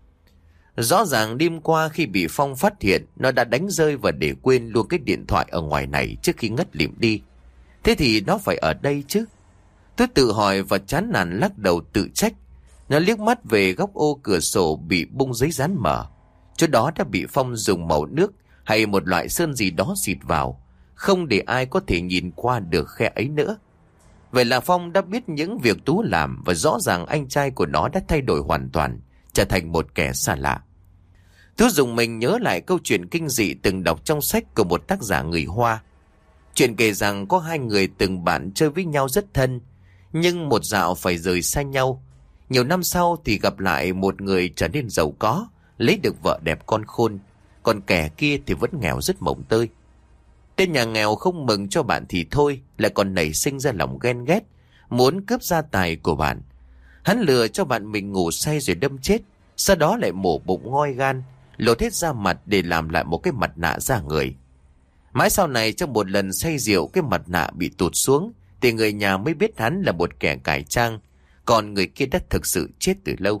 Rõ ràng đêm qua khi bị Phong phát hiện, nó đã đánh rơi và để quên luôn cái điện thoại ở ngoài này trước khi ngất lịm đi. Thế thì nó phải ở đây chứ. Tôi tự hỏi và chán nản lắc đầu tự trách. Nó liếc mắt về góc ô cửa sổ bị bung giấy dán mở. Chỗ đó đã bị Phong dùng màu nước hay một loại sơn gì đó xịt vào, không để ai có thể nhìn qua được khe ấy nữa. Vậy là Phong đã biết những việc Tú làm, và rõ ràng anh trai của nó đã thay đổi hoàn toàn, trở thành một kẻ xa lạ. Tú dùng mình nhớ lại câu chuyện kinh dị từng đọc trong sách của một tác giả người Hoa. Chuyện kể rằng có hai người từng bạn chơi với nhau rất thân, nhưng một dạo phải rời xa nhau. Nhiều năm sau thì gặp lại, một người trở nên giàu có, lấy được vợ đẹp con khôn, còn kẻ kia thì vẫn nghèo rất mồng tơi. Tên nhà nghèo không mừng cho bạn thì thôi, lại còn nảy sinh ra lòng ghen ghét, muốn cướp gia tài của bạn. Hắn lừa cho bạn mình ngủ say rồi đâm chết, sau đó lại mổ bụng ngoi gan, lột hết da mặt để làm lại một cái mặt nạ da người. Mãi sau này trong một lần say rượu, cái mặt nạ bị tụt xuống thì người nhà mới biết hắn là một kẻ cải trang, còn người kia đã thực sự chết từ lâu.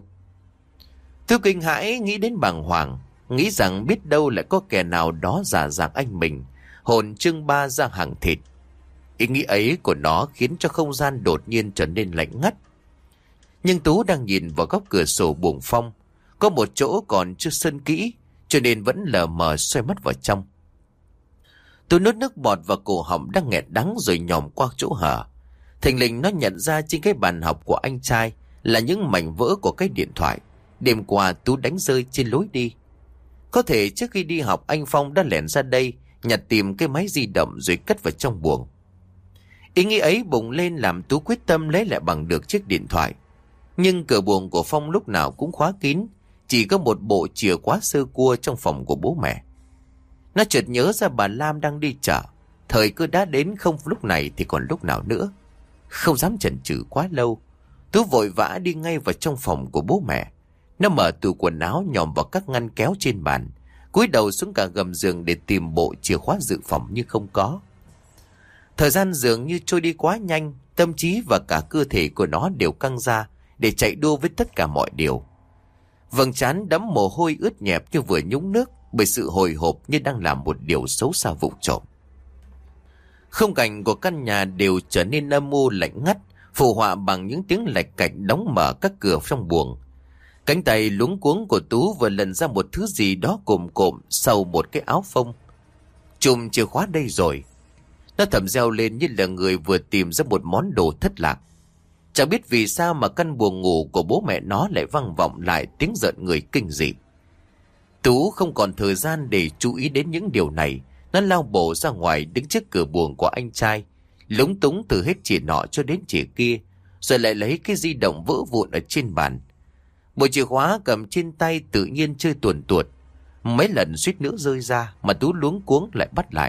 Tôi kinh hãi, nghĩ đến bàng hoàng, nghĩ rằng biết đâu lại có kẻ nào đó giả dạng anh mình, hồn trương ba ra hàng thịt. Ý nghĩ ấy của nó khiến cho không gian đột nhiên trở nên lạnh ngắt. Nhưng Tú đang nhìn vào góc cửa sổ buồng Phong, có một chỗ còn chưa sơn kỹ, cho nên vẫn lờ mờ xoay mắt vào trong. Tôi nuốt nước bọt vào cổ họng đang nghẹt đắng rồi nhòm qua chỗ hở. Thình lình nó nhận ra trên cái bàn học của anh trai là những mảnh vỡ của cái điện thoại đêm qua Tú đánh rơi trên lối đi. Có thể trước khi đi học anh Phong đã lẻn ra đây, nhặt tìm cái máy di động rồi cất vào trong buồng. Ý nghĩ ấy bùng lên làm Tú quyết tâm lấy lại bằng được chiếc điện thoại. Nhưng cửa buồng của Phong lúc nào cũng khóa kín, chỉ có một bộ chìa khóa sơ cua trong phòng của bố mẹ. Nó chợt nhớ ra bà Lam đang đi chợ, thời cơ đã đến, không lúc này thì còn lúc nào nữa. Không dám chần chừ quá lâu, Tú vội vã đi ngay vào trong phòng của bố mẹ. Nó mở tủ quần áo, nhòm vào các ngăn kéo trên bàn, cúi đầu xuống cả gầm giường để tìm bộ chìa khóa dự phòng nhưng không có. Thời gian dường như trôi đi quá nhanh, tâm trí và cả cơ thể của nó đều căng ra để chạy đua với tất cả mọi điều. Vầng trán đẫm mồ hôi ướt nhẹp như vừa nhúng nước bởi sự hồi hộp như đang làm một điều xấu xa vụng trộm. Khung cảnh của căn nhà đều trở nên âm u lạnh ngắt, phù họa bằng những tiếng lạch cạch đóng mở các cửa trong buồng. Cánh tay luống cuống của Tú vừa lần ra một thứ gì đó cộm cộm sau một cái áo phông. Chùm chìa khóa đây rồi. Nó thầm reo lên như là người vừa tìm ra một món đồ thất lạc. Chẳng biết vì sao mà căn buồng ngủ của bố mẹ nó lại vang vọng lại tiếng rợn người kinh dị. Tú không còn thời gian để chú ý đến những điều này. Nó lao bổ ra ngoài đứng trước cửa buồng của anh trai, lúng túng từ hết chỉ nọ cho đến chỉ kia, rồi lại lấy cái di động vỡ vụn ở trên bàn. Bộ chìa khóa cầm trên tay tự nhiên chơi tuồn tuột. Mấy lần suýt nữa rơi ra mà Tú luống cuống lại bắt lại.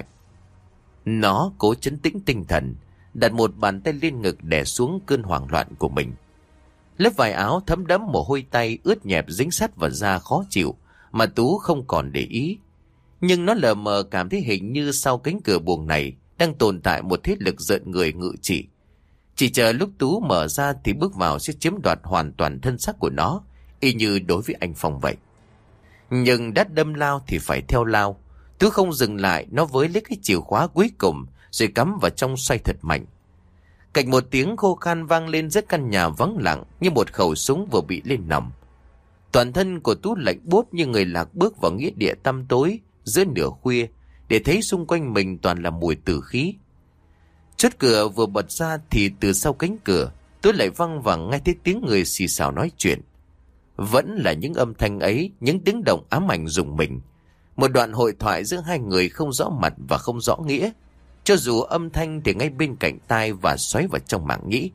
Nó cố trấn tĩnh tinh thần, đặt một bàn tay lên ngực đè xuống cơn hoảng loạn của mình. Lớp vải áo thấm đẫm mồ hôi tay ướt nhẹp dính sát vào da khó chịu mà Tú không còn để ý. Nhưng nó lờ mờ cảm thấy hình như sau cánh cửa buồng này đang tồn tại một thế lực rợn người ngự trị. Chỉ chờ lúc Tú mở ra thì bước vào sẽ chiếm đoạt hoàn toàn thân xác của nó, y như đối với anh Phong vậy. Nhưng đã đâm lao thì phải theo lao. Tú không dừng lại, nó với lấy cái chìa khóa cuối cùng rồi cắm vào trong xoay thật mạnh. Cạch một tiếng khô khan vang lên giữa căn nhà vắng lặng như một khẩu súng vừa bị lên nòng. Toàn thân của Tú lạnh buốt như người lạc bước vào nghĩa địa tăm tối giữa nửa khuya, để thấy xung quanh mình toàn là mùi tử khí. Chốt cửa vừa bật ra thì từ sau cánh cửa Tú lại văng vẳng nghe thấy tiếng người xì xào nói chuyện. Vẫn là những âm thanh ấy, những tiếng động ám ảnh rùng mình. Một đoạn hội thoại giữa hai người không rõ mặt và không rõ nghĩa, cho dù âm thanh thì ngay bên cạnh tai và xoáy vào trong màng nhĩ.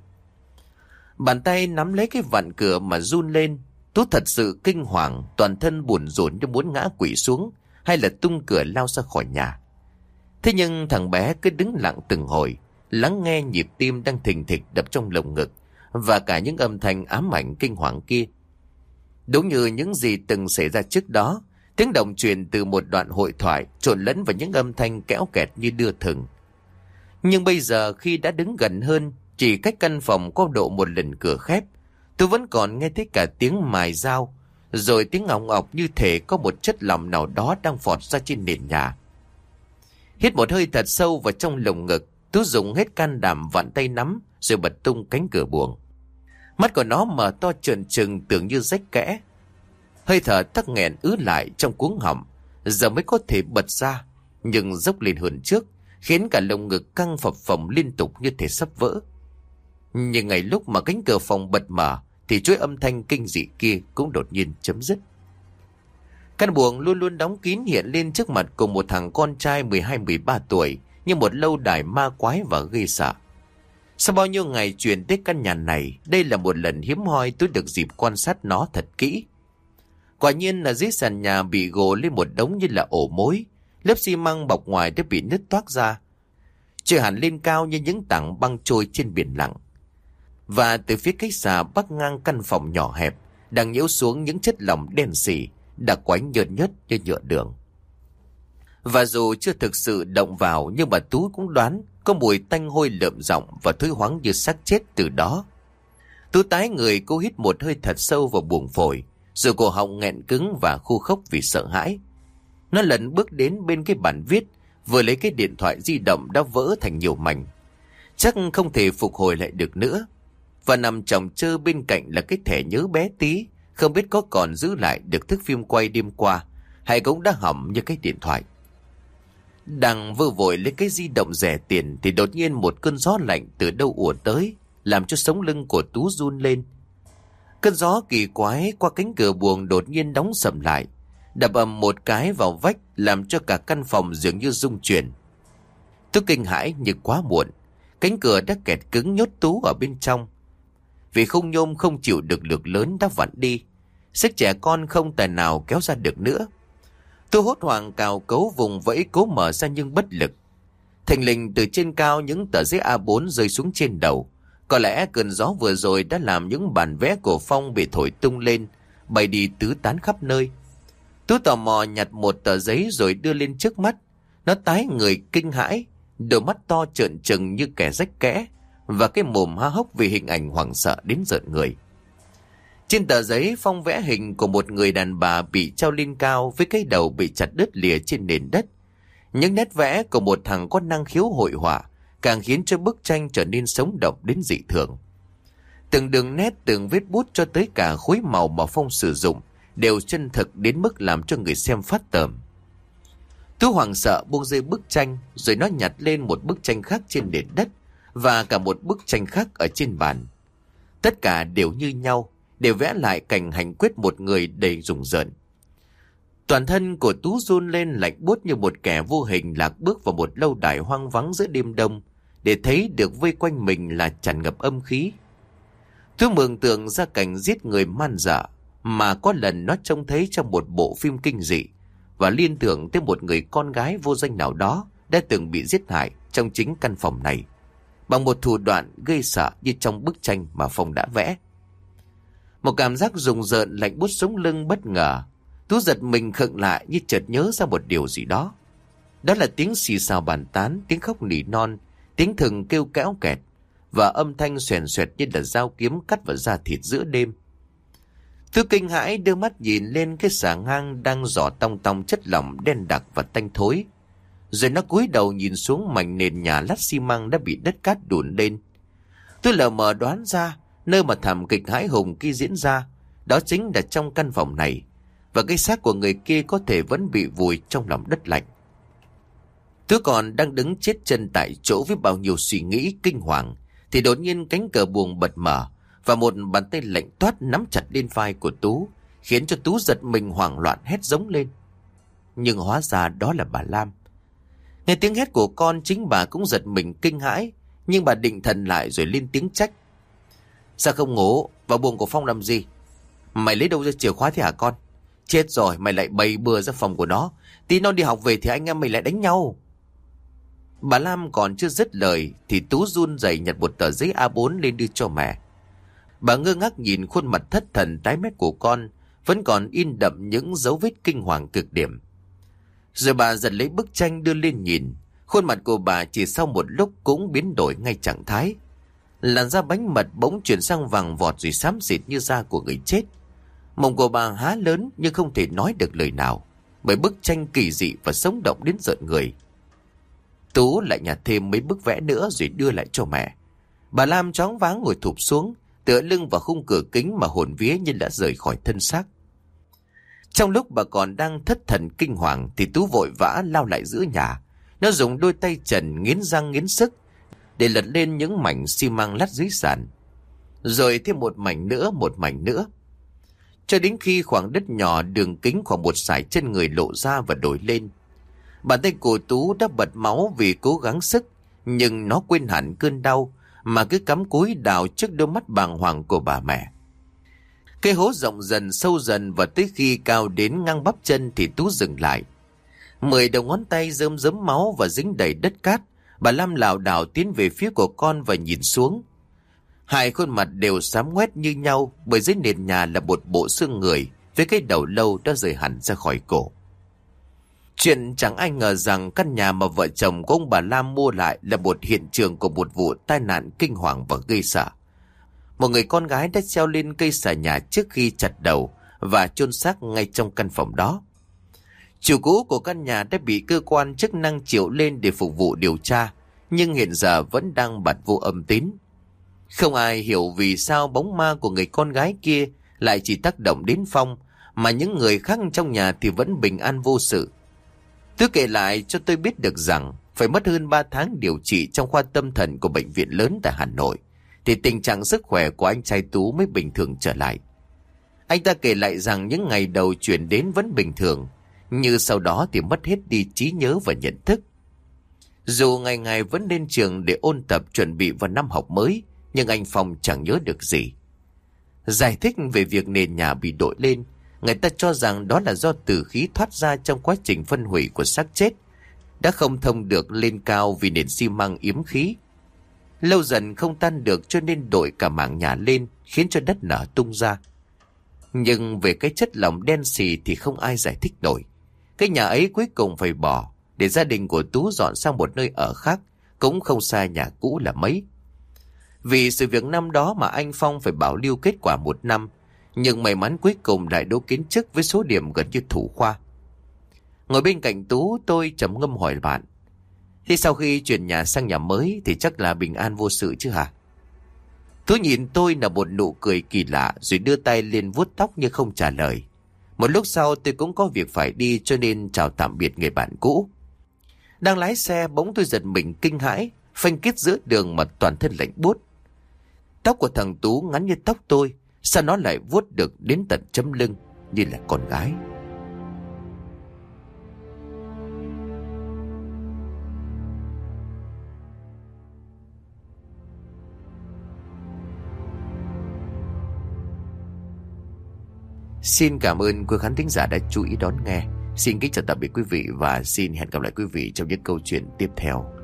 Bàn tay nắm lấy cái vặn cửa mà run lên. Tú thật sự kinh hoàng, toàn thân buồn rộn như muốn ngã quỵ xuống hay là tung cửa lao ra khỏi nhà. Thế nhưng thằng bé cứ đứng lặng từng hồi, lắng nghe nhịp tim đang thình thịch đập trong lồng ngực và cả những âm thanh ám ảnh kinh hoàng kia. Đúng như những gì từng xảy ra trước đó, tiếng động truyền từ một đoạn hội thoại trộn lẫn vào những âm thanh kéo kẹt như đưa thừng. Nhưng bây giờ khi đã đứng gần hơn, chỉ cách căn phòng có độ một lần cửa khép, tôi vẫn còn nghe thấy cả tiếng mài dao, rồi tiếng ỏng ọc như thể có một chất lỏng nào đó đang phọt ra trên nền nhà. Hít một hơi thật sâu vào trong lồng ngực, Tú dùng hết can đảm vặn tay nắm rồi bật tung cánh cửa buồng. Mắt của nó mở to trợn trừng tưởng như rách kẽ. Hơi thở tắc nghẹn ứ lại trong cuống họng, giờ mới có thể bật ra, nhưng dốc lên hơn trước, khiến cả lồng ngực căng phập phồng liên tục như thể sắp vỡ. Nhưng ngay lúc mà cánh cửa phòng bật mở thì chuỗi âm thanh kinh dị kia cũng đột nhiên chấm dứt. Căn buồng luôn luôn đóng kín hiện lên trước mặt cùng một thằng con trai 12-13 tuổi như một lâu đài ma quái và ghê sợ. Sau bao nhiêu ngày chuyển tới căn nhà này, đây là một lần hiếm hoi tôi được dịp quan sát nó thật kỹ. Quả nhiên là dưới sàn nhà bị gồ lên một đống như là ổ mối, lớp xi măng bọc ngoài đã bị nứt toác ra, trôi hẳn lên cao như những tảng băng trôi trên biển lặng. Và từ phía cách xa bắc ngang căn phòng nhỏ hẹp đang nhiễu xuống những chất lỏng đen sì, đặc quánh nhợt nhớt như nhựa đường. Và dù chưa thực sự động vào, nhưng mà Tú cũng đoán có mùi tanh hôi lợm giọng và thối hoáng như xác chết từ đó. Tú tái người, cô hít một hơi thật sâu vào buồng phổi, rồi cổ họng nghẹn cứng và khô khốc vì sợ hãi. Nó lần bước đến bên cái bàn viết, vừa lấy cái điện thoại di động đã vỡ thành nhiều mảnh, chắc không thể phục hồi lại được nữa. Và nằm chồng chơ bên cạnh là cái thẻ nhớ bé tí, không biết có còn giữ lại được thước phim quay đêm qua hay cũng đã hỏng như cái điện thoại. Đang vơ vội lấy cái di động rẻ tiền thì đột nhiên một cơn gió lạnh từ đâu ùa tới, làm cho sống lưng của Tú run lên. Cơn gió kỳ quái qua cánh cửa buồng đột nhiên đóng sầm lại, đập ầm một cái vào vách làm cho cả căn phòng dường như rung chuyển. Tú kinh hãi nhưng quá muộn, cánh cửa đã kẹt cứng nhốt Tú ở bên trong. Vì khung nhôm không chịu được lực lớn đã vặn đi, sức trẻ con không tài nào kéo ra được nữa. Tôi hốt hoảng cào cấu vùng vẫy cố mở ra nhưng bất lực. Thình lình từ trên cao những tờ giấy A4 rơi xuống trên đầu. Có lẽ cơn gió vừa rồi đã làm những bản vẽ của Phong bị thổi tung lên, bay đi tứ tán khắp nơi. Tú tò mò nhặt một tờ giấy rồi đưa lên trước mắt. Nó tái người kinh hãi, đôi mắt to trợn trừng như kẻ rách kẽ, và cái mồm há hốc vì hình ảnh hoảng sợ đến rợn người. Trên tờ giấy Phong vẽ hình của một người đàn bà bị treo lên cao với cái đầu bị chặt đứt lìa trên nền đất. Những nét vẽ của một thằng có năng khiếu hội họa càng khiến cho bức tranh trở nên sống động đến dị thường. Từng đường nét, từng vết bút cho tới cả khối màu mà Phong sử dụng đều chân thực đến mức làm cho người xem phát tởm. Tú hoảng sợ buông rơi bức tranh, rồi nó nhặt lên một bức tranh khác trên nền đất và cả một bức tranh khác ở trên bàn. Tất cả đều như nhau, đều vẽ lại cảnh hành quyết một người đầy rùng rợn. Toàn thân của Tú run lên lạnh buốt như một kẻ vô hình lạc bước vào một lâu đài hoang vắng giữa đêm đông, để thấy được vây quanh mình là tràn ngập âm khí. Tú mường tượng ra cảnh giết người man dợ mà có lần nó trông thấy trong một bộ phim kinh dị, và liên tưởng tới một người con gái vô danh nào đó đã từng bị giết hại trong chính căn phòng này, bằng một thủ đoạn gây sợ như trong bức tranh mà Phong đã vẽ. Một cảm giác rùng rợn lạnh buốt sống lưng bất ngờ. Tú giật mình khựng lại như chợt nhớ ra một điều gì đó. Đó là tiếng xì xào bàn tán, tiếng khóc nỉ non, tiếng thừng kêu kéo kẹt và âm thanh xoèn xoẹt như là dao kiếm cắt vào da thịt giữa đêm. Tú kinh hãi đưa mắt nhìn lên cái xà ngang đang rỏ tong tong chất lỏng đen đặc và tanh thối. Rồi nó cúi đầu nhìn xuống mảnh nền nhà lát xi măng đã bị đất cát đùn lên. Tôi lờ mờ đoán ra nơi mà thảm kịch hãi hùng kia diễn ra, đó chính là trong căn phòng này, và cái xác của người kia có thể vẫn bị vùi trong lòng đất lạnh. Tôi còn đang đứng chết chân tại chỗ với bao nhiêu suy nghĩ kinh hoàng, thì đột nhiên cánh cửa buồng bật mở và một bàn tay lạnh toát nắm chặt lên vai của Tú, khiến cho Tú giật mình hoảng loạn hét giống lên. Nhưng hóa ra đó là bà Lam. Nghe tiếng hét của con, chính bà cũng giật mình kinh hãi, nhưng bà định thần lại rồi lên tiếng trách. Sao không ngủ vào buồng của Phong làm gì? Mày lấy đâu ra chìa khóa thế hả con? Chết rồi, mày lại bày bừa ra phòng của nó. Tí nó đi học về thì anh em mày lại đánh nhau. Bà Lam còn chưa dứt lời thì Tú run rẩy nhặt một tờ giấy A4 lên đưa cho mẹ. Bà ngơ ngác nhìn khuôn mặt thất thần tái mét của con, vẫn còn in đậm những dấu vết kinh hoàng cực điểm. Rồi bà giật lấy bức tranh đưa lên nhìn. Khuôn mặt của bà chỉ sau một lúc cũng biến đổi ngay trạng thái. Làn da bánh mật bỗng chuyển sang vàng vọt rồi xám xịt như da của người chết. Mồm của bà há lớn nhưng không thể nói được lời nào, bởi bức tranh kỳ dị và sống động đến rợn người. Tú lại nhặt thêm mấy bức vẽ nữa rồi đưa lại cho mẹ. Bà Lam choáng váng ngồi thụp xuống, tựa lưng vào khung cửa kính mà hồn vía như đã rời khỏi thân xác. Trong lúc bà còn đang thất thần kinh hoàng thì Tú vội vã lao lại giữa nhà. Nó dùng đôi tay trần nghiến răng nghiến sức để lật lên những mảnh xi măng lát dưới sàn, rồi thêm một mảnh nữa, cho đến khi khoảng đất nhỏ đường kính khoảng một sải chân người lộ ra và đổi lên. Bàn tay của Tú đã bật máu vì cố gắng sức, nhưng nó quên hẳn cơn đau mà cứ cắm cúi đào trước đôi mắt bàng hoàng của bà mẹ. Cái hố rộng dần sâu dần, và tới khi cao đến ngang bắp chân thì Tú dừng lại. 10 đầu ngón tay rơm rớm máu và dính đầy đất cát. Bà Lam lảo đảo tiến về phía của con và nhìn xuống. Hai khuôn mặt đều xám ngoét như nhau, bởi dưới nền nhà là một bộ xương người với cái đầu lâu đã rời hẳn ra khỏi cổ. Chuyện chẳng ai ngờ rằng căn nhà mà vợ chồng của ông bà Lam mua lại là một hiện trường của một vụ tai nạn kinh hoàng và gây sợ. Một người con gái đã treo lên cây xà nhà trước khi chặt đầu và chôn xác ngay trong căn phòng đó. Chủ cũ của căn nhà đã bị cơ quan chức năng triệu lên để phục vụ điều tra, nhưng hiện giờ vẫn đang bặt vô âm tín. Không ai hiểu vì sao bóng ma của người con gái kia lại chỉ tác động đến Phong, mà những người khác trong nhà thì vẫn bình an vô sự. Tôi kể lại cho tôi biết được rằng phải mất hơn 3 tháng điều trị trong khoa tâm thần của bệnh viện lớn tại Hà Nội thì tình trạng sức khỏe của anh trai Tú mới bình thường trở lại. Anh ta kể lại rằng những ngày đầu chuyển đến vẫn bình thường, nhưng sau đó thì mất hết đi trí nhớ và nhận thức. Dù ngày ngày vẫn lên trường để ôn tập chuẩn bị vào năm học mới, nhưng anh Phong chẳng nhớ được gì. Giải thích về việc nền nhà bị đội lên, người ta cho rằng đó là do tử khí thoát ra trong quá trình phân hủy của xác chết đã không thông được lên cao vì nền xi măng yếm khí. Lâu dần không tan được cho nên đội cả mảng nhà lên, khiến cho đất nở tung ra. Nhưng về cái chất lỏng đen xì thì không ai giải thích nổi. Cái nhà ấy cuối cùng phải bỏ, để gia đình của Tú dọn sang một nơi ở khác, cũng không xa nhà cũ là mấy. Vì sự việc năm đó mà anh Phong phải bảo lưu kết quả 1 năm, Nhưng may mắn cuối cùng lại đỗ kiến chức với số điểm gần như thủ khoa. Ngồi bên cạnh Tú, tôi trầm ngâm hỏi bạn: thế sau khi chuyển nhà sang nhà mới thì chắc là bình an vô sự chứ hả? Tú nhìn tôi là một nụ cười kỳ lạ rồi đưa tay lên vuốt tóc nhưng không trả lời. Một lúc sau tôi cũng có việc phải đi cho nên chào tạm biệt người bạn cũ. Đang lái xe bỗng tôi giật mình kinh hãi, phanh kết giữa đường mà toàn thân lạnh buốt. Tóc của thằng Tú ngắn như tóc tôi, sao nó lại vuốt được đến tận chấm lưng như là con gái. Xin cảm ơn quý khán thính giả đã chú ý đón nghe. Xin kính chào tạm biệt quý vị và xin hẹn gặp lại quý vị trong những câu chuyện tiếp theo.